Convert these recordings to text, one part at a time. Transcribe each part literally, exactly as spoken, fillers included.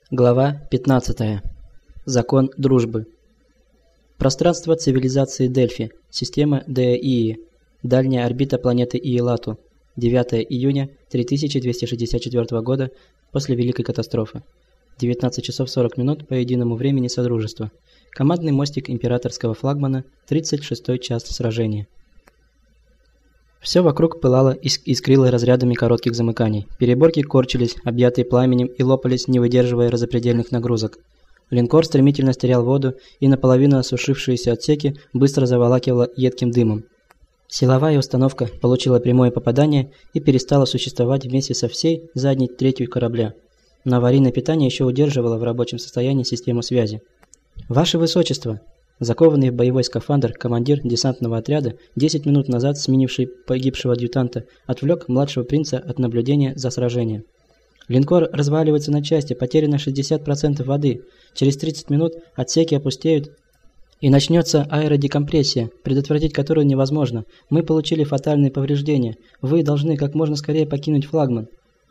Глава пятнадцатая. Закон дружбы. Пространство цивилизации Дельфи. Система ДИИ. Дальняя орбита планеты Иелату. девятое июня три тысячи двести шестьдесят четвёртого года после Великой катастрофы. девятнадцать часов сорок минут по единому времени Содружества. Командный мостик императорского флагмана. тридцать шестой час сражения. Все вокруг пылало и искрило разрядами коротких замыканий. Переборки корчились, объятые пламенем, и лопались, не выдерживая разопредельных нагрузок. Линкор стремительно терял воду, и наполовину осушившиеся отсеки быстро заволакивало едким дымом. Силовая установка получила прямое попадание и перестала существовать вместе со всей задней третью корабля. Но аварийное питание еще удерживало в рабочем состоянии систему связи. «Ваше Высочество!» Закованный в боевой скафандр, командир десантного отряда, десять минут назад сменивший погибшего адъютанта, отвлек младшего принца от наблюдения за сражением. Линкор разваливается на части, потеряно шестьдесят процентов воды. Через тридцать минут отсеки опустеют, и начнется аэродекомпрессия, предотвратить которую невозможно. Мы получили фатальные повреждения. Вы должны как можно скорее покинуть флагман.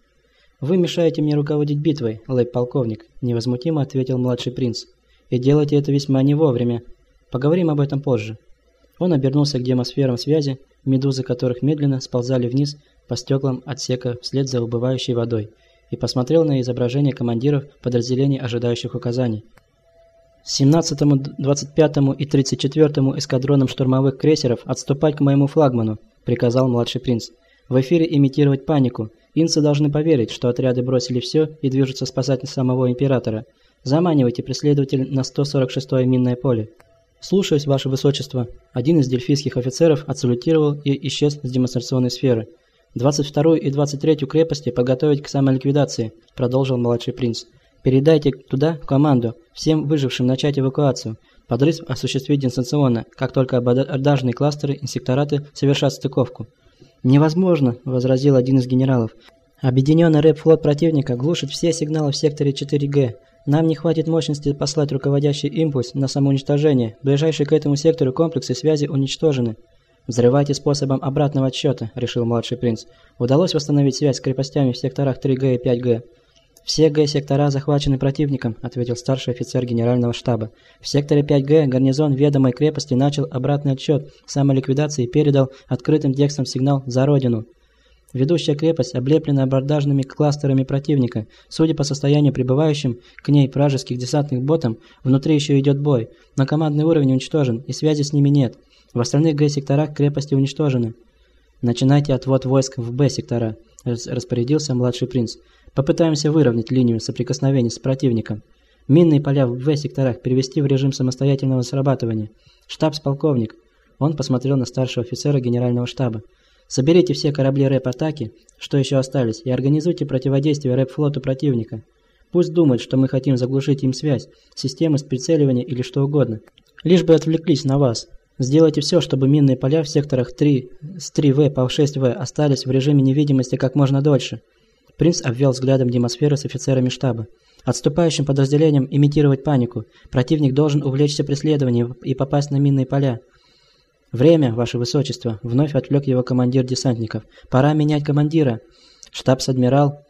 «Вы мешаете мне руководить битвой, лейб-полковник», – невозмутимо ответил младший принц. «И делаете это весьма не вовремя. Поговорим об этом позже». Он обернулся к демосферам связи, медузы которых медленно сползали вниз по стеклам отсека вслед за убывающей водой, и посмотрел на изображение командиров подразделений, ожидающих указаний. семнадцатому, двадцать пятому и тридцать четвёртому эскадронам штурмовых крейсеров отступать к моему флагману, приказал младший принц. В эфире имитировать панику. Инцы должны поверить, что отряды бросили все и движутся спасать самого императора. Заманивайте преследователя на сто сорок шестое минное поле. «Слушаюсь, Ваше Высочество». Один из дельфийских офицеров отсалютировал и исчез с демонстрационной сферы. «двадцать вторую и двадцать третью крепости подготовить к самоликвидации», – продолжил младший принц. «Передайте туда команду, всем выжившим начать эвакуацию. Подрыв осуществить дистанционно, как только абордажные кластеры и сектораты совершат стыковку». «Невозможно», – возразил один из генералов. «Объединенный рэп-флот противника глушит все сигналы в секторе четыре Г. Нам не хватит мощности послать руководящий импульс на самоуничтожение. Ближайшие к этому сектору комплексы связи уничтожены». «Взрывайте способом обратного отсчета», – решил младший принц. «Удалось восстановить связь с крепостями в секторах три Г и пять Г». «Все Г-сектора захвачены противником», – ответил старший офицер генерального штаба. «В секторе пять Г гарнизон ведомой крепости начал обратный отсчет самоликвидации и передал открытым текстом сигнал «За Родину». Ведущая крепость облеплена абордажными кластерами противника. Судя по состоянию прибывающим к ней вражеских десантных ботам, внутри еще идет бой, но командный уровень уничтожен и связи с ними нет. В остальных Г-секторах крепости уничтожены. «Начинайте отвод войск в Б-сектора», – распорядился младший принц. «Попытаемся выровнять линию соприкосновений с противником. Минные поля в В-секторах перевести в режим самостоятельного срабатывания. Штабс-полковник». Он посмотрел на старшего офицера генерального штаба. «Соберите все корабли рэп-атаки, что еще остались, и организуйте противодействие рэп-флоту противника. Пусть думают, что мы хотим заглушить им связь, системы с прицеливания или что угодно. Лишь бы отвлеклись на вас. Сделайте все, чтобы минные поля в секторах три, с три В по шесть В остались в режиме невидимости как можно дольше». Принц обвел взглядом демосферы с офицерами штаба. «Отступающим подразделениям имитировать панику. Противник должен увлечься преследованием и попасть на минные поля». «Время, Ваше Высочество», – вновь отвлек его командир десантников. «Пора менять командира». «Штабс-адмирал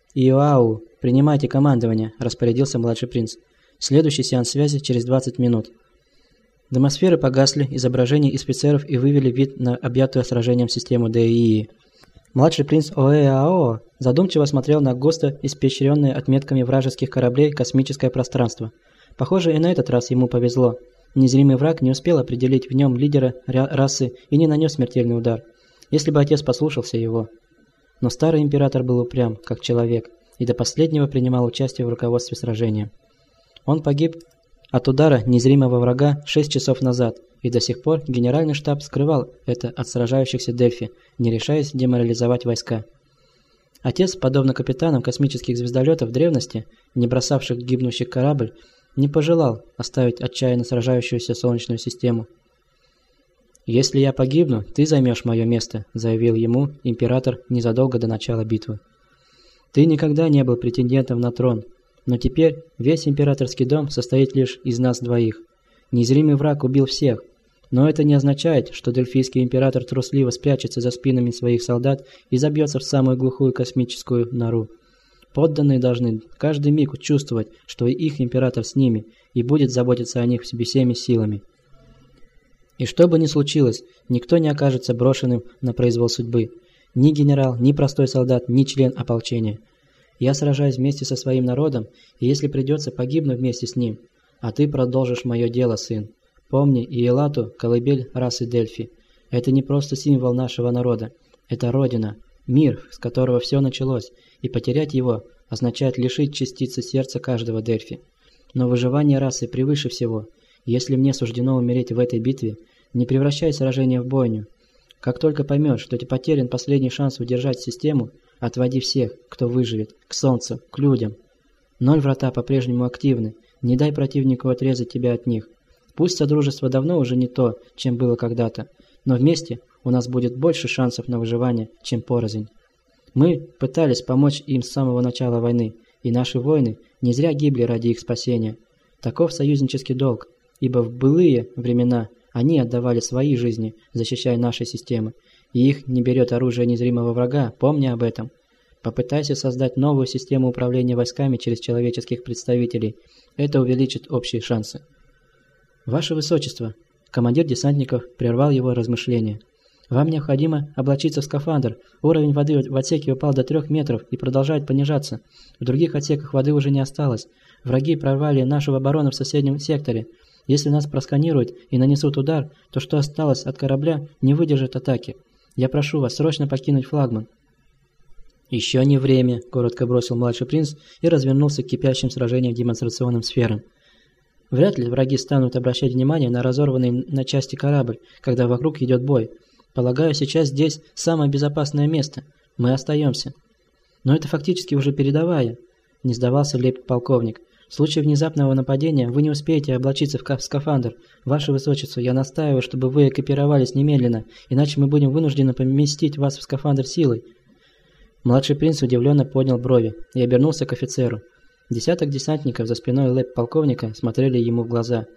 Иоау, принимайте командование», – распорядился младший принц. Следующий сеанс связи через двадцать минут. Демосферы погасли, изображения из офицеров и вывели вид на объятую сражением систему ДИИ. Младший принц Оэао задумчиво смотрел на густо испещренное отметками вражеских кораблей космическое пространство. Похоже, и на этот раз ему повезло. Незримый враг не успел определить в нем лидера расы и не нанес смертельный удар. Если бы отец послушался его. Но старый император был упрям, как человек, и до последнего принимал участие в руководстве сражением. Он погиб от удара незримого врага шесть часов назад, и до сих пор генеральный штаб скрывал это от сражающихся Дельфи, не решаясь деморализовать войска. Отец, подобно капитанам космических звездолетов древности, не бросавших гибнущий корабль, не пожелал оставить отчаянно сражающуюся Солнечную систему. «Если я погибну, ты займешь мое место», – заявил ему император незадолго до начала битвы. «Ты никогда не был претендентом на трон, но теперь весь императорский дом состоит лишь из нас двоих. Незримый враг убил всех, но это не означает, что дельфийский император трусливо спрячется за спинами своих солдат и забьется в самую глухую космическую нору. Подданные должны каждый миг чувствовать, что их император с ними и будет заботиться о них всеми силами. И что бы ни случилось, никто не окажется брошенным на произвол судьбы. Ни генерал, ни простой солдат, ни член ополчения. Я сражаюсь вместе со своим народом, и если придется, погибну вместе с ним. А ты продолжишь мое дело, сын. Помни, Иелату – колыбель расы Дельфи. Это не просто символ нашего народа. Это родина, мир, с которого все началось, и потерять его означает лишить частицы сердца каждого Дельфи. Но выживание расы превыше всего. Если мне суждено умереть в этой битве, не превращай сражение в бойню. Как только поймешь, что ты потерян последний шанс удержать систему, отводи всех, кто выживет, к солнцу, к людям. Ноль врата по-прежнему активны, не дай противнику отрезать тебя от них. Пусть содружество давно уже не то, чем было когда-то, но вместе у нас будет больше шансов на выживание, чем порознь. Мы пытались помочь им с самого начала войны, и наши воины не зря гибли ради их спасения. Таков союзнический долг, ибо в былые времена они отдавали свои жизни, защищая наши системы, и их не берет оружие незримого врага, помни об этом. Попытайся создать новую систему управления войсками через человеческих представителей. Это увеличит общие шансы. Ваше Высочество, командир десантников прервал его размышления. Вам необходимо облачиться в скафандр. Уровень воды в отсеке упал до трех метров и продолжает понижаться. В других отсеках воды уже не осталось. Враги прорвали нашу оборону в соседнем секторе. Если нас просканируют и нанесут удар, то что осталось от корабля, не выдержит атаки. Я прошу вас срочно покинуть флагман. «Еще не время», – коротко бросил младший принц и развернулся к кипящим сражениям демонстрационным сферам. Вряд ли враги станут обращать внимание на разорванный на части корабль, когда вокруг идет бой. Полагаю, сейчас здесь самое безопасное место. Мы остаемся. Но это фактически уже передовая, не сдавался лейб-полковник. В случае внезапного нападения вы не успеете облачиться в скафандр. Ваше Высочество, я настаиваю, чтобы вы экипировались немедленно, иначе мы будем вынуждены поместить вас в скафандр силой. Младший принц удивленно поднял брови и обернулся к офицеру. Десяток десантников за спиной лейб-полковника смотрели ему в глаза.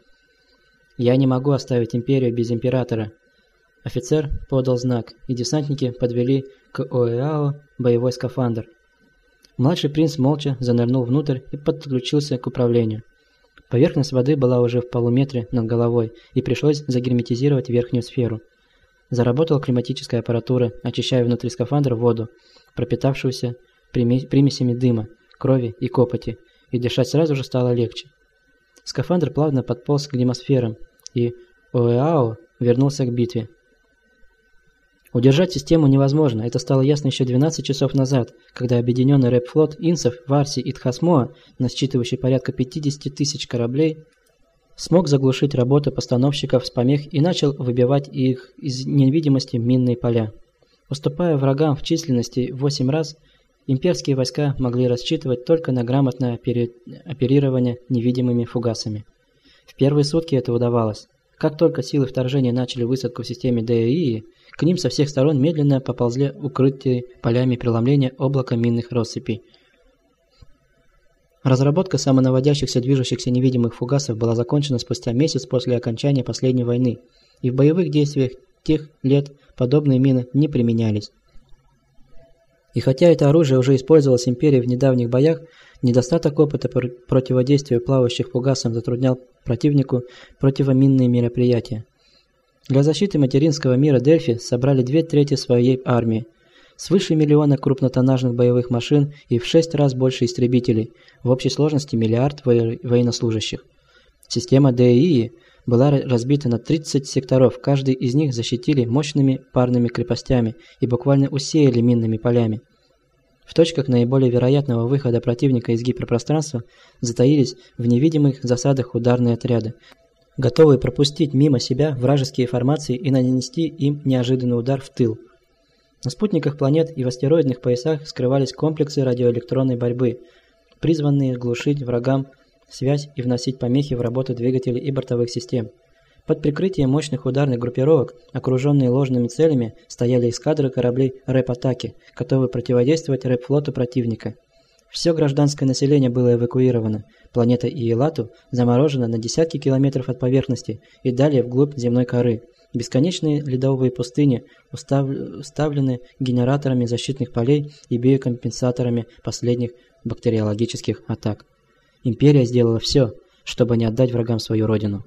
«Я не могу оставить империю без императора». Офицер подал знак, и десантники подвели к ОЭАО боевой скафандр. Младший принц молча занырнул внутрь и подключился к управлению. Поверхность воды была уже в полуметре над головой, и пришлось загерметизировать верхнюю сферу. Заработала климатическая аппаратура, очищая внутри скафандра воду, пропитавшуюся примесями дыма, крови и копоти, и дышать сразу же стало легче. Скафандр плавно подполз к демосферам, и ОЭАО вернулся к битве. Удержать систему невозможно, это стало ясно еще двенадцать часов назад, когда объединенный рэп-флот Инсов, Варси и Тхасмоа, насчитывающий порядка пятидесяти тысяч кораблей, смог заглушить работу постановщиков с помех и начал выбивать их из невидимости минные поля. Уступая врагам в численности в восемь раз, имперские войска могли рассчитывать только на грамотное опери... оперирование невидимыми фугасами. В первые сутки это удавалось. Как только силы вторжения начали высадку в системе ДЭИ, к ним со всех сторон медленно поползли укрытые полями преломления облака минных россыпей. Разработка самонаводящихся движущихся невидимых фугасов была закончена спустя месяц после окончания последней войны, и в боевых действиях тех лет подобные мины не применялись. И хотя это оружие уже использовалось империей в недавних боях, недостаток опыта пр противодействия плавающих фугасам затруднял противнику противоминные мероприятия. Для защиты материнского мира Дельфи собрали две трети своей армии, свыше миллиона крупнотоннажных боевых машин и в шесть раз больше истребителей, в общей сложности миллиард во военнослужащих. Система ДЭИ была разбита на тридцать секторов, каждый из них защитили мощными парными крепостями и буквально усеяли минными полями. В точках наиболее вероятного выхода противника из гиперпространства затаились в невидимых засадах ударные отряды, готовые пропустить мимо себя вражеские формации и нанести им неожиданный удар в тыл. На спутниках планет и в астероидных поясах скрывались комплексы радиоэлектронной борьбы, призванные глушить врагам связь и вносить помехи в работу двигателей и бортовых систем. Под прикрытием мощных ударных группировок, окруженные ложными целями, стояли эскадры кораблей рэп-атаки, готовые противодействовать рэп-флоту противника. Все гражданское население было эвакуировано, планета Иелату заморожена на десятки километров от поверхности и далее вглубь земной коры. Бесконечные ледовые пустыни уставлены генераторами защитных полей и биокомпенсаторами последних бактериологических атак. Империя сделала все, чтобы не отдать врагам свою родину.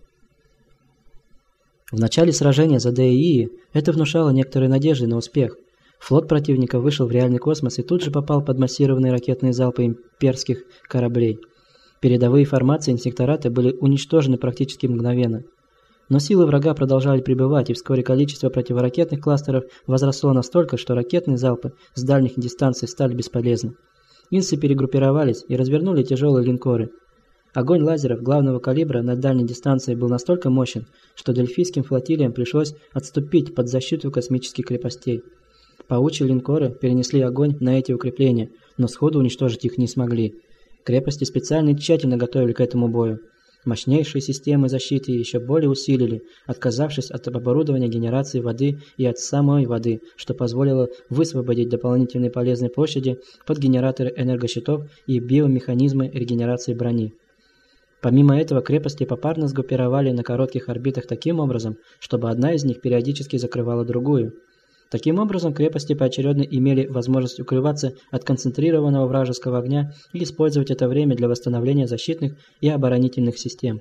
В начале сражения за ДЭИ это внушало некоторые надежды на успех. Флот противника вышел в реальный космос и тут же попал под массированные ракетные залпы имперских кораблей. Передовые формации инсектората были уничтожены практически мгновенно. Но силы врага продолжали прибывать, и вскоре количество противоракетных кластеров возросло настолько, что ракетные залпы с дальних дистанций стали бесполезны. Инсы перегруппировались и развернули тяжелые линкоры. Огонь лазеров главного калибра на дальней дистанции был настолько мощен, что дельфийским флотилиям пришлось отступить под защиту космических крепостей. Паучьи линкоры перенесли огонь на эти укрепления, но сходу уничтожить их не смогли. Крепости специально и тщательно готовили к этому бою. Мощнейшие системы защиты еще более усилили, отказавшись от оборудования генерации воды и от самой воды, что позволило высвободить дополнительные полезные площади под генераторы энергощитов и биомеханизмы регенерации брони. Помимо этого, крепости попарно сгруппировали на коротких орбитах таким образом, чтобы одна из них периодически закрывала другую. Таким образом, крепости поочередно имели возможность укрываться от концентрированного вражеского огня и использовать это время для восстановления защитных и оборонительных систем.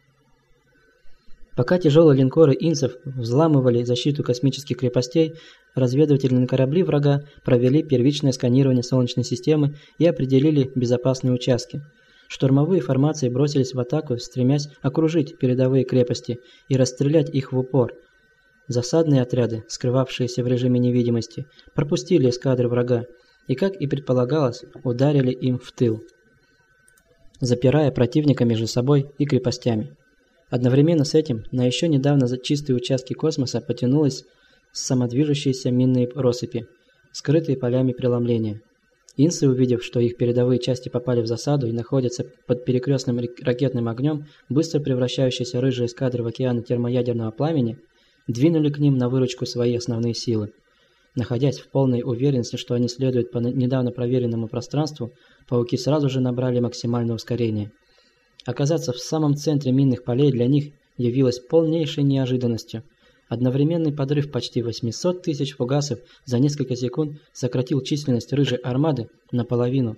Пока тяжелые линкоры инсов взламывали защиту космических крепостей, разведывательные корабли врага провели первичное сканирование Солнечной системы и определили безопасные участки. Штурмовые формации бросились в атаку, стремясь окружить передовые крепости и расстрелять их в упор. Засадные отряды, скрывавшиеся в режиме невидимости, пропустили эскадры врага и, как и предполагалось, ударили им в тыл, запирая противника между собой и крепостями. Одновременно с этим на еще недавно чистые участки космоса потянулись самодвижущиеся минные россыпи, скрытые полями преломления. Инсы, увидев, что их передовые части попали в засаду и находятся под перекрестным ракетным огнем, быстро превращающиеся рыжие эскадры в океаны термоядерного пламени, двинули к ним на выручку свои основные силы. Находясь в полной уверенности, что они следуют по недавно проверенному пространству, пауки сразу же набрали максимальное ускорение. Оказаться в самом центре минных полей для них явилось полнейшей неожиданностью. Одновременный подрыв почти восьмисот тысяч фугасов за несколько секунд сократил численность рыжей армады наполовину.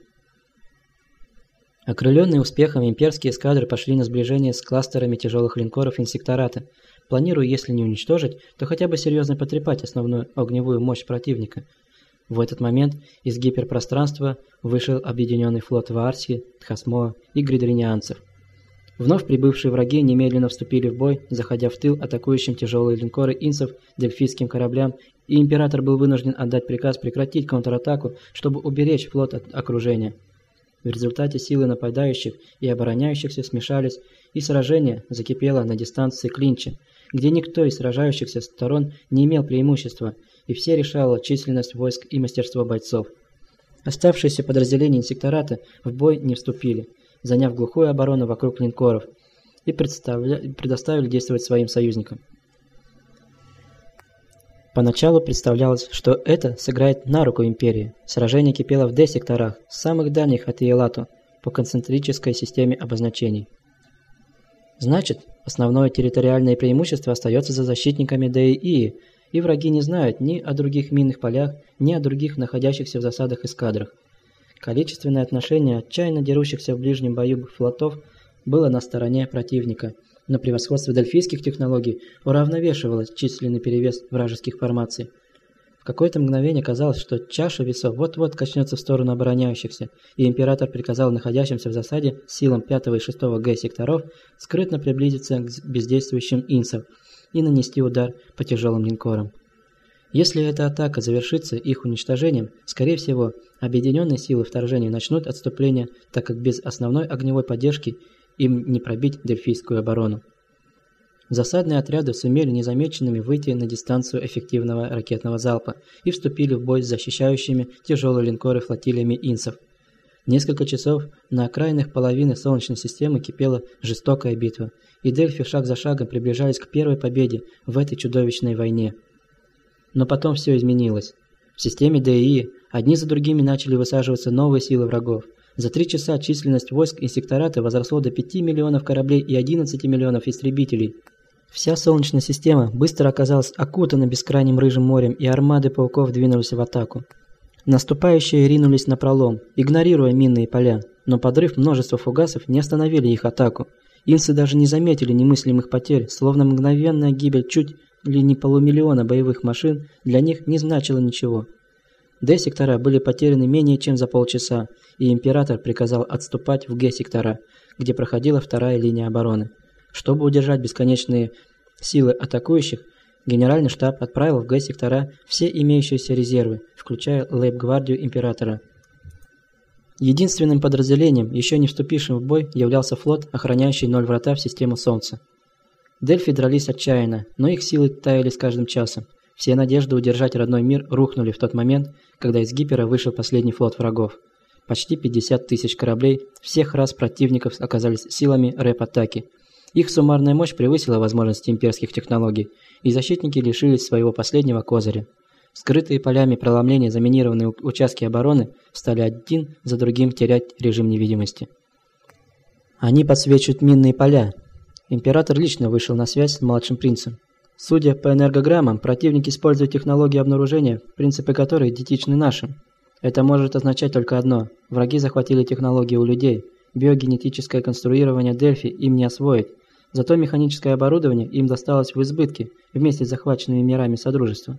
Окрыленные успехом, имперские эскадры пошли на сближение с кластерами тяжелых линкоров инсектората, планируя, если не уничтожить, то хотя бы серьезно потрепать основную огневую мощь противника. В этот момент из гиперпространства вышел объединенный флот Ваарси, Тхасмоа и гридринианцев. Вновь прибывшие враги немедленно вступили в бой, заходя в тыл атакующим тяжелые линкоры инсов дельфийским кораблям, и император был вынужден отдать приказ прекратить контратаку, чтобы уберечь флот от окружения. В результате силы нападающих и обороняющихся смешались, и сражение закипело на дистанции клинча, где никто из сражающихся сторон не имел преимущества, и все решало численность войск и мастерство бойцов. Оставшиеся подразделения инсектората в бой не вступили, заняв глухую оборону вокруг линкоров, и предоставили действовать своим союзникам. Поначалу представлялось, что это сыграет на руку империи. Сражение кипело в D-секторах, самых дальних от Иелату, по концентрической системе обозначений. Значит, основное территориальное преимущество остается за защитниками ДЭИ, и враги не знают ни о других минных полях, ни о других находящихся в засадах эскадрах. Количественное отношение отчаянно дерущихся в ближнем бою флотов было на стороне противника, но превосходство дельфийских технологий уравновешивало численный перевес вражеских формаций. В какое-то мгновение казалось, что чаша весов вот-вот качнется в сторону обороняющихся, и император приказал находящимся в засаде силам пятого и шестого Г-секторов скрытно приблизиться к бездействующим инсам и нанести удар по тяжелым линкорам. Если эта атака завершится их уничтожением, скорее всего, объединенные силы вторжения начнут отступление, так как без основной огневой поддержки им не пробить дельфийскую оборону. Засадные отряды сумели незамеченными выйти на дистанцию эффективного ракетного залпа и вступили в бой с защищающими тяжелые линкоры флотилиями инсов. Несколько часов на окраинах половины Солнечной системы кипела жестокая битва, и Дельфи шаг за шагом приближались к первой победе в этой чудовищной войне. Но потом все изменилось. В системе ДЭИ одни за другими начали высаживаться новые силы врагов. За три часа численность войск инсектората возросла до пяти миллионов кораблей и одиннадцати миллионов истребителей. Вся Солнечная система быстро оказалась окутана бескрайним рыжим морем, и армады пауков двинулись в атаку. Наступающие ринулись напролом, игнорируя минные поля, но подрыв множества фугасов не остановили их атаку. Инсы даже не заметили немыслимых потерь, словно мгновенная гибель чуть ли не полумиллиона боевых машин для них не значила ничего. Д-сектора были потеряны менее чем за полчаса, и император приказал отступать в Г-сектора, где проходила вторая линия обороны. Чтобы удержать бесконечные силы атакующих, Генеральный штаб отправил в Г-сектора все имеющиеся резервы, включая лейб-гвардию императора. Единственным подразделением, еще не вступившим в бой, являлся флот, охраняющий ноль врата в систему Солнца. Дельфи дрались отчаянно, но их силы таяли с каждым часом. Все надежды удержать родной мир рухнули в тот момент, когда из Гипера вышел последний флот врагов. Почти пятьдесят тысяч кораблей всех рас противников оказались силами рэп-атаки. Их суммарная мощь превысила возможности имперских технологий, и защитники лишились своего последнего козыря. Скрытые полями проломления заминированные участки обороны стали один за другим терять режим невидимости. Они подсвечивают минные поля. Император лично вышел на связь с младшим принцем. Судя по энергограммам, противник использует технологии обнаружения, принципы которой идентичны нашим. Это может означать только одно – враги захватили технологии у людей, биогенетическое конструирование Дельфи им не освоить. Зато механическое оборудование им досталось в избытке, вместе с захваченными мирами Содружества.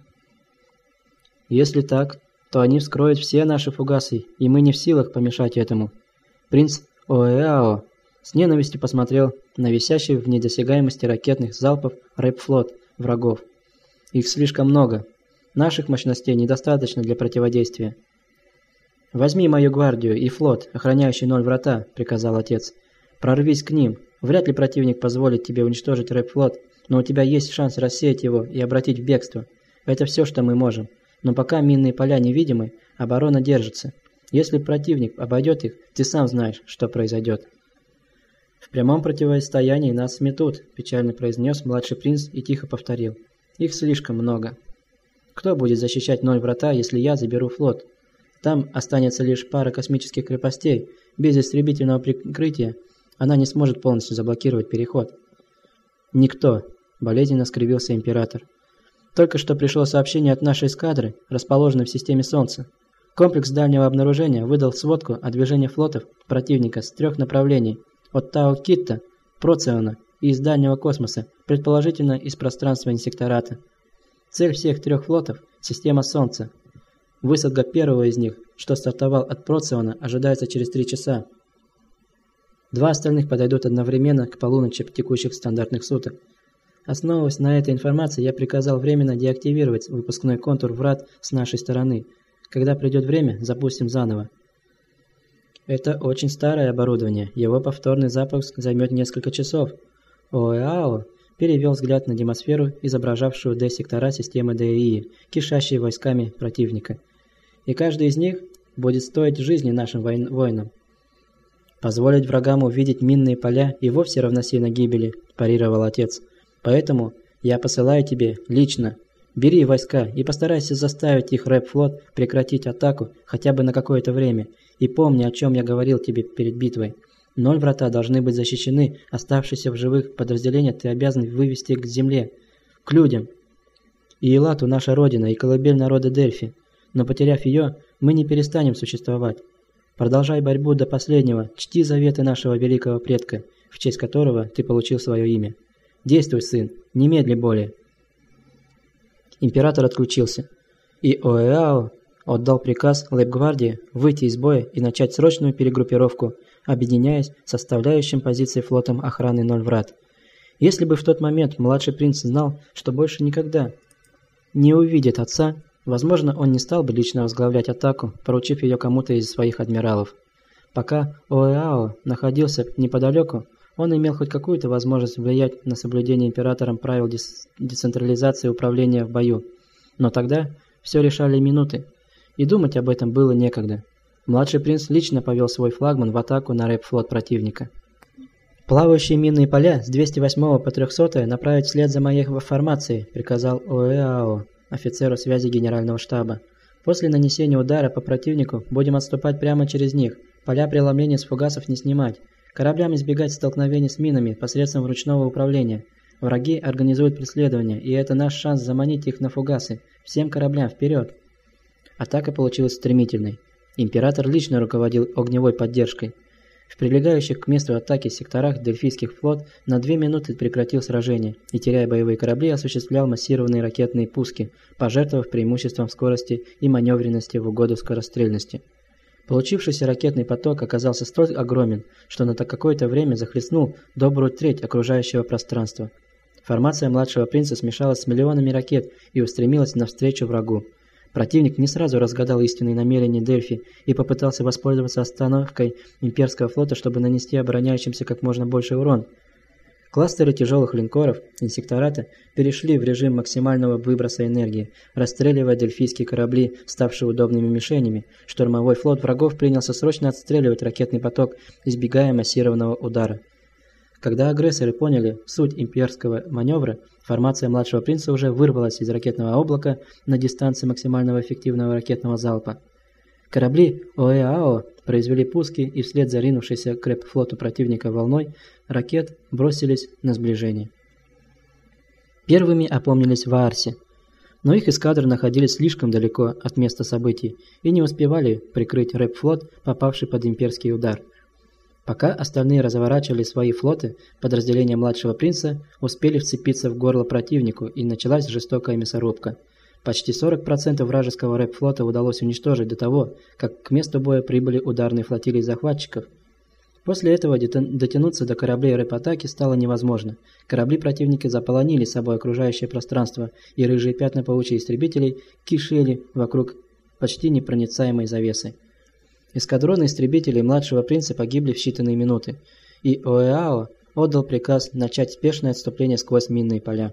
Если так, то они вскроют все наши фугасы, и мы не в силах помешать этому. Принц Оэао с ненавистью посмотрел на висящий в недосягаемости ракетных залпов рэп-флот врагов. Их слишком много. Наших мощностей недостаточно для противодействия. «Возьми мою гвардию и флот, охраняющий ноль врата», – приказал отец. «Прорвись к ним. Вряд ли противник позволит тебе уничтожить рэп-флот, но у тебя есть шанс рассеять его и обратить в бегство. Это все, что мы можем. Но пока минные поля невидимы, оборона держится. Если противник обойдет их, ты сам знаешь, что произойдет». «В прямом противостоянии нас сметут», – печально произнес младший принц и тихо повторил. «Их слишком много. Кто будет защищать ноль врата, если я заберу флот? Там останется лишь пара космических крепостей. Без истребительного прикрытия она не сможет полностью заблокировать переход». «Никто», – болезненно скривился император. «Только что пришло сообщение от нашей эскадры, расположенной в системе Солнца. Комплекс дальнего обнаружения выдал сводку о движении флотов противника с трех направлений – от Тау-Китта, Проциона и из дальнего космоса, предположительно из пространства инсектората. Цель всех трех флотов – система Солнца. Высадка первого из них, что стартовал от Проциона, ожидается через три часа. Два остальных подойдут одновременно к полуночи текущих стандартных суток. Основываясь на этой информации, я приказал временно деактивировать выпускной контур врат с нашей стороны. Когда придет время, запустим заново. Это очень старое оборудование, его повторный запуск займет несколько часов. Оэао перевел взгляд на демосферу, изображавшую Д-сектора системы ДИИ, кишащие войсками противника. И каждый из них будет стоить жизни нашим воинам. «Позволить врагам увидеть минные поля и вовсе равносильно гибели», – парировал отец. «Поэтому я посылаю тебе лично. Бери войска и постарайся заставить их рэп-флот прекратить атаку хотя бы на какое-то время. И помни, о чем я говорил тебе перед битвой. Ноль врата должны быть защищены, оставшиеся в живых подразделения ты обязан вывести к земле, к людям. Иелату наша родина и колыбель народа Дельфи. Но потеряв ее, мы не перестанем существовать. Продолжай борьбу до последнего, чти заветы нашего великого предка, в честь которого ты получил свое имя. Действуй, сын, немедли более». Император отключился, и Оэао отдал приказ лейб-гвардии выйти из боя и начать срочную перегруппировку, объединяясь с составляющим позиции флотом охраны ноль врат. Если бы в тот момент младший принц знал, что больше никогда не увидит отца, возможно, он не стал бы лично возглавлять атаку, поручив ее кому-то из своих адмиралов. Пока Оэао находился неподалеку, он имел хоть какую-то возможность влиять на соблюдение императором правил децентрализации управления в бою. Но тогда все решали минуты, и думать об этом было некогда. Младший принц лично повел свой флагман в атаку на рэп-флот противника. «Плавающие минные поля с двести восьмого по трехсотое направить вслед за моей формацией», – приказал Оэао, офицеру связи генерального штаба. «После нанесения удара по противнику будем отступать прямо через них, поля преломления с фугасов не снимать, кораблям избегать столкновений с минами посредством ручного управления. Враги организуют преследование, и это наш шанс заманить их на фугасы. Всем кораблям вперед!» Атака получилась стремительной. Император лично руководил огневой поддержкой. В прилегающих к месту атаки секторах Дельфийский флот на две минуты прекратил сражение и, теряя боевые корабли, осуществлял массированные ракетные пуски, пожертвовав преимуществом скорости и маневренности в угоду скорострельности. Получившийся ракетный поток оказался столь огромен, что на какое-то время захлестнул добрую треть окружающего пространства. Формация младшего принца смешалась с миллионами ракет и устремилась навстречу врагу. Противник не сразу разгадал истинные намерения Дельфи и попытался воспользоваться остановкой имперского флота, чтобы нанести обороняющимся как можно больше урон. Кластеры тяжелых линкоров инсектората перешли в режим максимального выброса энергии, расстреливая дельфийские корабли, ставшие удобными мишенями. Штурмовой флот врагов принялся срочно отстреливать ракетный поток, избегая массированного удара. Когда агрессоры поняли суть имперского маневра, формация младшего принца уже вырвалась из ракетного облака на дистанции максимального эффективного ракетного залпа. Корабли ОЭАО произвели пуски, и вслед за ринувшейся к рэп-флоту противника волной ракет бросились на сближение. Первыми опомнились в Аарсе, но их эскадры находились слишком далеко от места событий и не успевали прикрыть рэп-флот, попавший под имперский удар. Пока остальные разворачивали свои флоты, подразделения младшего принца успели вцепиться в горло противнику, и началась жестокая мясорубка. Почти сорок процентов вражеского рэп-флота удалось уничтожить до того, как к месту боя прибыли ударные флотилии захватчиков. После этого дотянуться до кораблей рэп-атаки стало невозможно. Корабли противника заполонили собой окружающее пространство, и рыжие пятна паучьих истребителей кишели вокруг почти непроницаемой завесы. Эскадроны истребителей младшего принца погибли в считанные минуты, и ОЭАО отдал приказ начать спешное отступление сквозь минные поля.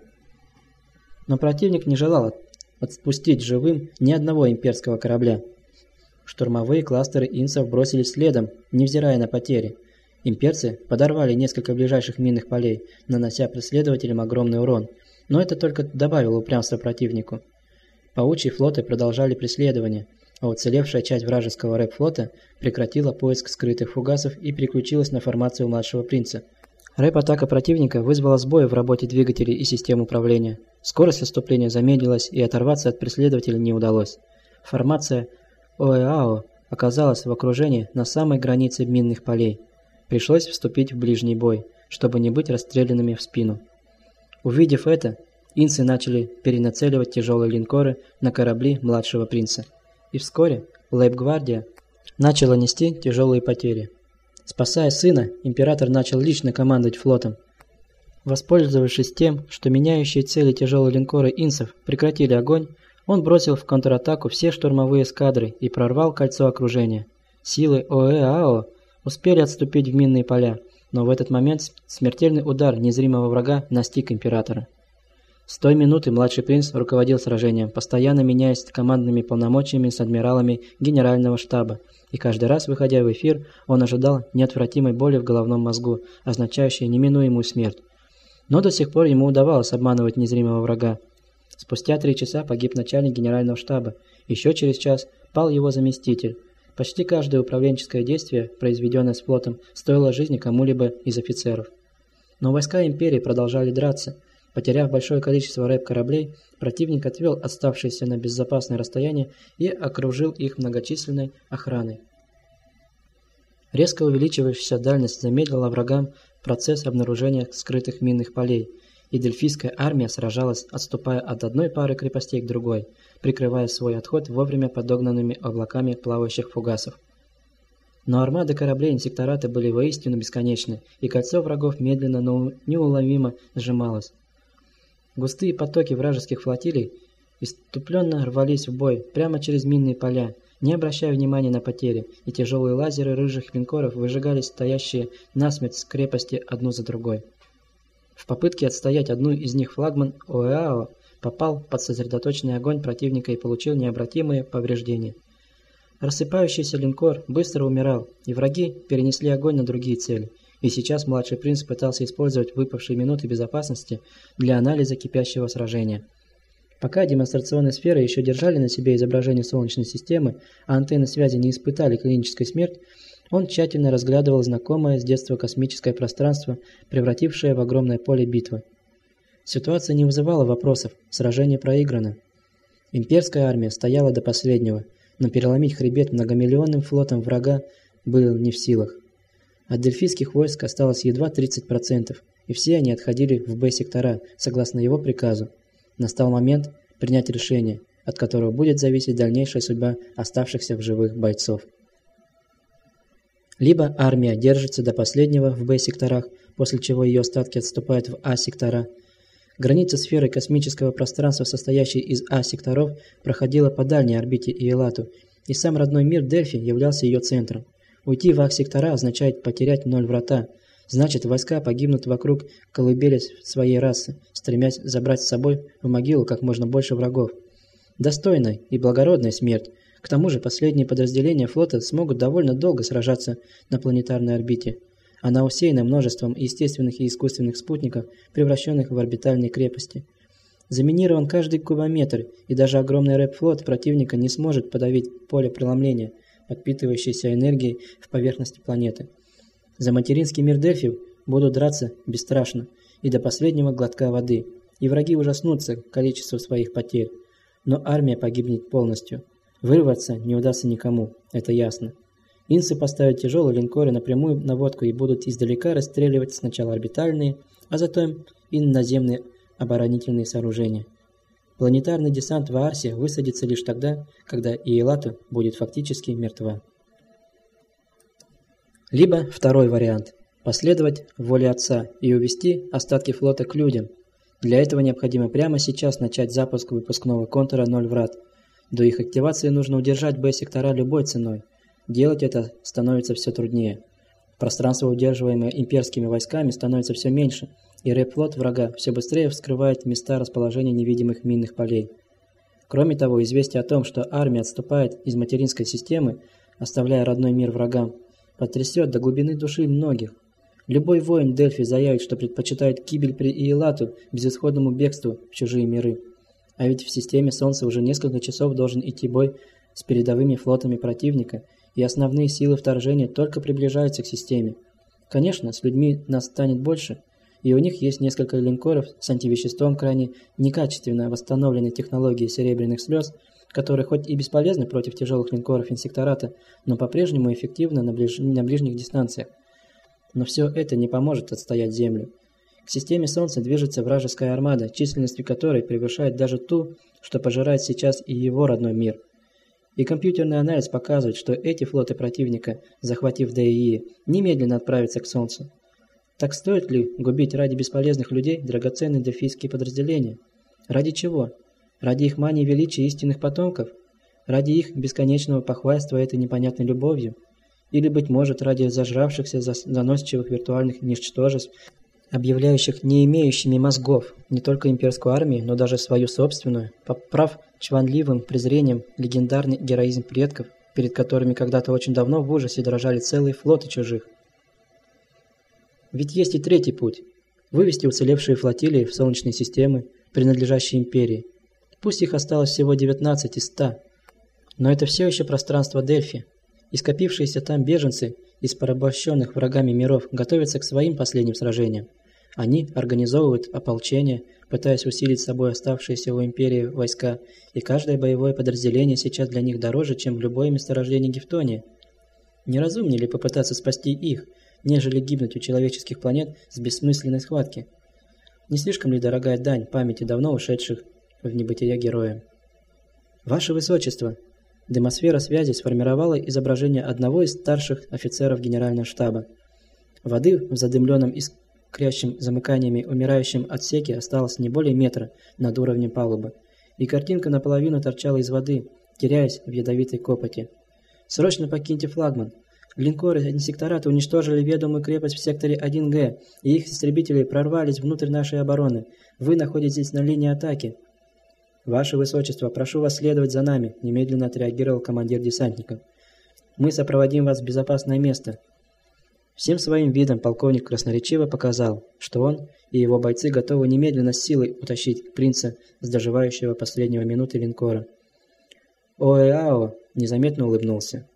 Но противник не желал отпустить живым ни одного имперского корабля. Штурмовые кластеры инсов бросились следом, невзирая на потери. Имперцы подорвали несколько ближайших минных полей, нанося преследователям огромный урон, но это только добавило упрямства противнику. Паучьи флоты продолжали преследование, а уцелевшая часть вражеского рэп-флота прекратила поиск скрытых фугасов и переключилась на формацию младшего принца. Рэп-атака противника вызвала сбои в работе двигателей и систем управления. Скорость отступления замедлилась, и оторваться от преследователя не удалось. Формация ОЭАО оказалась в окружении на самой границе минных полей. Пришлось вступить в ближний бой, чтобы не быть расстрелянными в спину. Увидев это, инсы начали перенацеливать тяжелые линкоры на корабли младшего принца. И вскоре лейб-гвардия начала нести тяжелые потери. Спасая сына, император начал лично командовать флотом. Воспользовавшись тем, что меняющие цели тяжелые линкоры инсов прекратили огонь, он бросил в контратаку все штурмовые эскадры и прорвал кольцо окружения. Силы ОЭАО успели отступить в минные поля, но в этот момент смертельный удар незримого врага настиг императора. С той минуты младший принц руководил сражением, постоянно меняясь командными полномочиями с адмиралами генерального штаба, и каждый раз, выходя в эфир, он ожидал неотвратимой боли в головном мозгу, означающей неминуемую смерть. Но до сих пор ему удавалось обманывать незримого врага. Спустя три часа погиб начальник генерального штаба, еще через час пал его заместитель. Почти каждое управленческое действие, произведенное с флотом, стоило жизни кому-либо из офицеров. Но войска империи продолжали драться. Потеряв большое количество рэп-кораблей, противник отвел оставшиеся на безопасное расстояние и окружил их многочисленной охраной. Резко увеличивающаяся дальность замедлила врагам процесс обнаружения скрытых минных полей, и дельфийская армия сражалась, отступая от одной пары крепостей к другой, прикрывая свой отход вовремя подогнанными облаками плавающих фугасов. Но армады кораблей инсектората были воистину бесконечны, и кольцо врагов медленно, но неуловимо сжималось. Густые потоки вражеских флотилий иступленно рвались в бой прямо через минные поля, не обращая внимания на потери, и тяжелые лазеры рыжих линкоров выжигали стоящие насмерть с крепости одну за другой. В попытке отстоять одну из них флагман ОЭАО попал под сосредоточенный огонь противника и получил необратимые повреждения. Рассыпающийся линкор быстро умирал, и враги перенесли огонь на другие цели. И сейчас младший принц пытался использовать выпавшие минуты безопасности для анализа кипящего сражения. Пока демонстрационные сферы еще держали на себе изображение Солнечной системы, а антенны связи не испытали клинической смерти, он тщательно разглядывал знакомое с детства космическое пространство, превратившее в огромное поле битвы. Ситуация не вызывала вопросов, сражение проиграно. Имперская армия стояла до последнего, но переломить хребет многомиллионным флотом врага было не в силах. От дельфийских войск осталось едва тридцать процентов, и все они отходили в Б-сектора, согласно его приказу. Настал момент принять решение, от которого будет зависеть дальнейшая судьба оставшихся в живых бойцов. Либо армия держится до последнего в Б-секторах, после чего ее остатки отступают в А-сектора. Граница сферы космического пространства, состоящей из А-секторов, проходила по дальней орбите Иелату, и сам родной мир Дельфи являлся ее центром. Уйти в А-сектора означает потерять ноль врата. Значит, войска погибнут вокруг колыбели своей расы, стремясь забрать с собой в могилу как можно больше врагов. Достойная и благородная смерть. К тому же последние подразделения флота смогут довольно долго сражаться на планетарной орбите. Она усеяна множеством естественных и искусственных спутников, превращенных в орбитальные крепости. Заминирован каждый кубометр, и даже огромный рэп-флот противника не сможет подавить поле преломления, подпитывающееся энергией в поверхности планеты. За материнский мир Дельфи будут драться бесстрашно и до последнего глотка воды, и враги ужаснутся количеству своих потерь. Но армия погибнет полностью. Вырваться не удастся никому, это ясно. Инсы поставят тяжелые линкоры на прямую наводку и будут издалека расстреливать сначала орбитальные, а затем и наземные оборонительные сооружения. Планетарный десант в Аарсе высадится лишь тогда, когда Иелату будет фактически мертва. Либо второй вариант – последовать воле Отца и увести остатки флота к людям. Для этого необходимо прямо сейчас начать запуск выпускного контура «Ноль врат». До их активации нужно удержать Б-сектора любой ценой. Делать это становится все труднее. Пространство, удерживаемое имперскими войсками, становится все меньше, и рэп-флот врага все быстрее вскрывает места расположения невидимых минных полей. Кроме того, известие о том, что армия отступает из материнской системы, оставляя родной мир врагам, потрясет до глубины души многих. Любой воин Дельфи заявит, что предпочитает гибель при Иелату безысходному бегству в чужие миры. А ведь в системе Солнца уже несколько часов должен идти бой с передовыми флотами противника, и основные силы вторжения только приближаются к системе. Конечно, с людьми нас станет больше, и у них есть несколько линкоров с антивеществом крайне некачественно восстановленной технологией серебряных слез, которые хоть и бесполезны против тяжелых линкоров инсектората, но по-прежнему эффективны на, ближ... на ближних дистанциях. Но все это не поможет отстоять Землю. К системе Солнца движется вражеская армада, численностью которой превышает даже ту, что пожирает сейчас и его родной мир. И компьютерный анализ показывает, что эти флоты противника, захватив ДИИ, немедленно отправятся к Солнцу. Так стоит ли губить ради бесполезных людей драгоценные дельфийские подразделения? Ради чего? Ради их мании величия истинных потомков? Ради их бесконечного похвальства этой непонятной любовью? Или, быть может, ради зажравшихся заносчивых виртуальных ничтожеств, объявляющих не имеющими мозгов не только имперскую армию, но даже свою собственную, поправ чванливым презрением легендарный героизм предков, перед которыми когда-то очень давно в ужасе дрожали целые флоты чужих. Ведь есть и третий путь – вывести уцелевшие флотилии в солнечные системы, принадлежащие империи. Пусть их осталось всего девятнадцать из ста, но это все еще пространство Дельфи, и скопившиеся там беженцы из порабощенных врагами миров готовятся к своим последним сражениям. Они организовывают ополчение, пытаясь усилить собой оставшиеся у империи войска, и каждое боевое подразделение сейчас для них дороже, чем любое месторождение Гефтония. Не разумнее ли попытаться спасти их, нежели гибнуть у человеческих планет с бессмысленной схватки? Не слишком ли дорогая дань памяти давно ушедших в небытие героя? Ваше Высочество! Демосфера связи сформировала изображение одного из старших офицеров Генерального штаба. Воды в задымленном искрящим замыканиями умирающем отсеке осталось не более метра над уровнем палубы, и картинка наполовину торчала из воды, теряясь в ядовитой копоти. «Срочно покиньте флагман! Линкоры инсектората уничтожили ведомую крепость в секторе один Г, и их истребители прорвались внутрь нашей обороны. Вы находитесь на линии атаки». «Ваше Высочество, прошу вас следовать за нами», – немедленно отреагировал командир десантников. «Мы сопроводим вас в безопасное место». Всем своим видом полковник красноречиво показал, что он и его бойцы готовы немедленно с силой утащить принца с доживающего последнего минуты линкора. Оэао незаметно улыбнулся.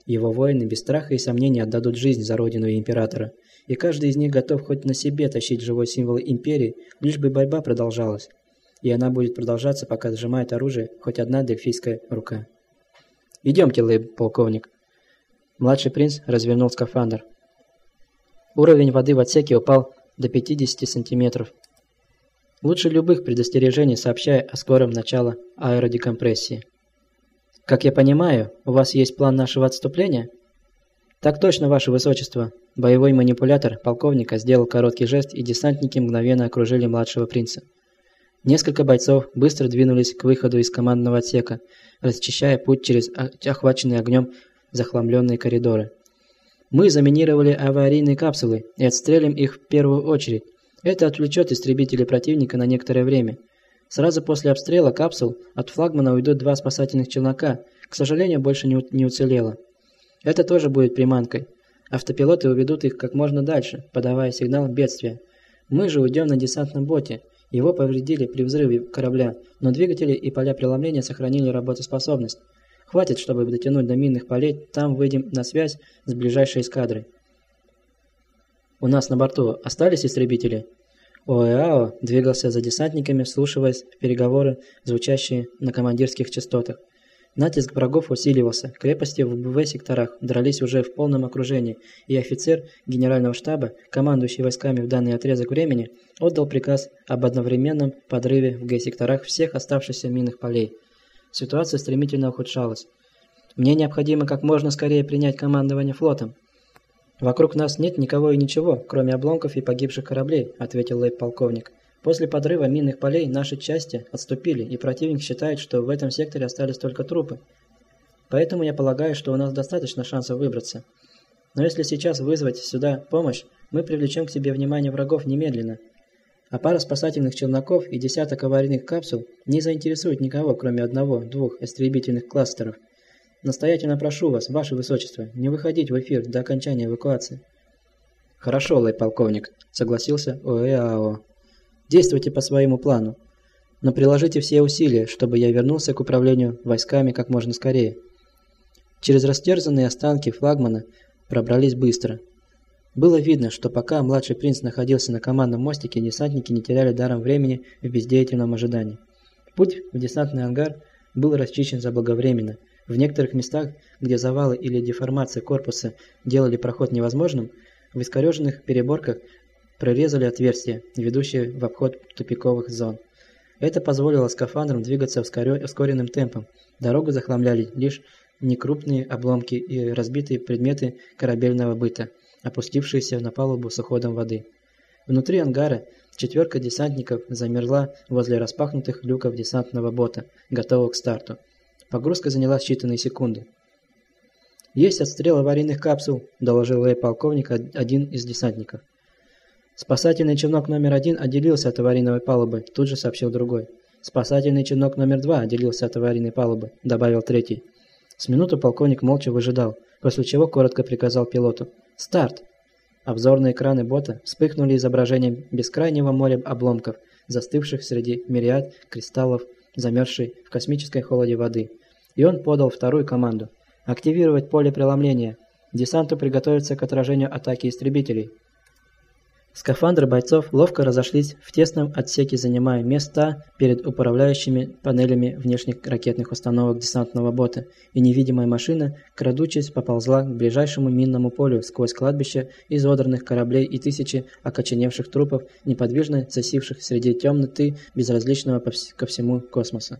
Его воины без страха и сомнений отдадут жизнь за родину и императора, и каждый из них готов хоть на себе тащить живой символ империи, лишь бы борьба продолжалась. И она будет продолжаться, пока сжимает оружие хоть одна дельфийская рука. «Идемте, лейб-полковник». Младший принц развернул скафандр. Уровень воды в отсеке упал до пятидесяти сантиметров. Лучше любых предостережений сообщая о скором начале аэродекомпрессии. «Как я понимаю, у вас есть план нашего отступления?» «Так точно, ваше высочество». Боевой манипулятор полковника сделал короткий жест, и десантники мгновенно окружили младшего принца. Несколько бойцов быстро двинулись к выходу из командного отсека, расчищая путь через охваченные огнем захламленные коридоры. «Мы заминировали аварийные капсулы и отстрелим их в первую очередь. Это отвлечет истребители противника на некоторое время. Сразу после обстрела капсул от флагмана уйдут два спасательных челнока, к сожалению, больше не, не уцелело. Это тоже будет приманкой. Автопилоты уведут их как можно дальше, подавая сигнал бедствия. Мы же уйдем на десантном боте. Его повредили при взрыве корабля, но двигатели и поля преломления сохранили работоспособность. Хватит, чтобы дотянуть до минных полей, там выйдем на связь с ближайшей эскадрой. У нас на борту остались истребители?» ОЭАО двигался за десантниками, вслушиваясь в переговоры, звучащие на командирских частотах. Натиск врагов усиливался, крепости в БВ-секторах дрались уже в полном окружении, и офицер генерального штаба, командующий войсками в данный отрезок времени, отдал приказ об одновременном подрыве в Г-секторах всех оставшихся минных полей. Ситуация стремительно ухудшалась. «Мне необходимо как можно скорее принять командование флотом». «Вокруг нас нет никого и ничего, кроме обломков и погибших кораблей», – ответил лейб-полковник. «После подрыва минных полей наши части отступили, и противник считает, что в этом секторе остались только трупы. Поэтому я полагаю, что у нас достаточно шансов выбраться. Но если сейчас вызвать сюда помощь, мы привлечем к себе внимание врагов немедленно. А пара спасательных челноков и десяток аварийных капсул не заинтересуют никого, кроме одного-двух истребительных кластеров. Настоятельно прошу вас, ваше высочество, не выходить в эфир до окончания эвакуации». «Хорошо, лейб-полковник», – согласился ОЭАО. «Действуйте по своему плану, но приложите все усилия, чтобы я вернулся к управлению войсками как можно скорее». Через растерзанные останки флагмана пробрались быстро. Было видно, что пока младший принц находился на командном мостике, десантники не теряли даром времени в бездеятельном ожидании. Путь в десантный ангар был расчищен заблаговременно. В некоторых местах, где завалы или деформация корпуса делали проход невозможным, в искореженных переборках прорезали отверстия, ведущие в обход тупиковых зон. Это позволило скафандрам двигаться ускоренным темпом. Дорогу захламляли лишь некрупные обломки и разбитые предметы корабельного быта, опустившиеся на палубу с уходом воды. Внутри ангара четверка десантников замерла возле распахнутых люков десантного бота, готового к старту. Погрузка заняла считанные секунды. «Есть отстрел аварийных капсул», – доложил лейб-полковник один из десантников. «Спасательный челнок номер один отделился от аварийной палубы», – тут же сообщил другой. «Спасательный челнок номер два отделился от аварийной палубы», – добавил третий. С минуту полковник молча выжидал, после чего коротко приказал пилоту: «Старт!». Обзорные экраны бота вспыхнули изображением бескрайнего моря обломков, застывших среди мириад кристаллов, замерзшей в космической холоде воды. И он подал вторую команду: «Активировать поле преломления. Десанту приготовиться к отражению атаки истребителей». Скафандры бойцов ловко разошлись в тесном отсеке, занимая места перед управляющими панелями внешних ракетных установок десантного бота, и невидимая машина, крадучись, поползла к ближайшему минному полю сквозь кладбище изодранных кораблей и тысячи окоченевших трупов, неподвижно засевших среди темноты безразличного ко всему космоса.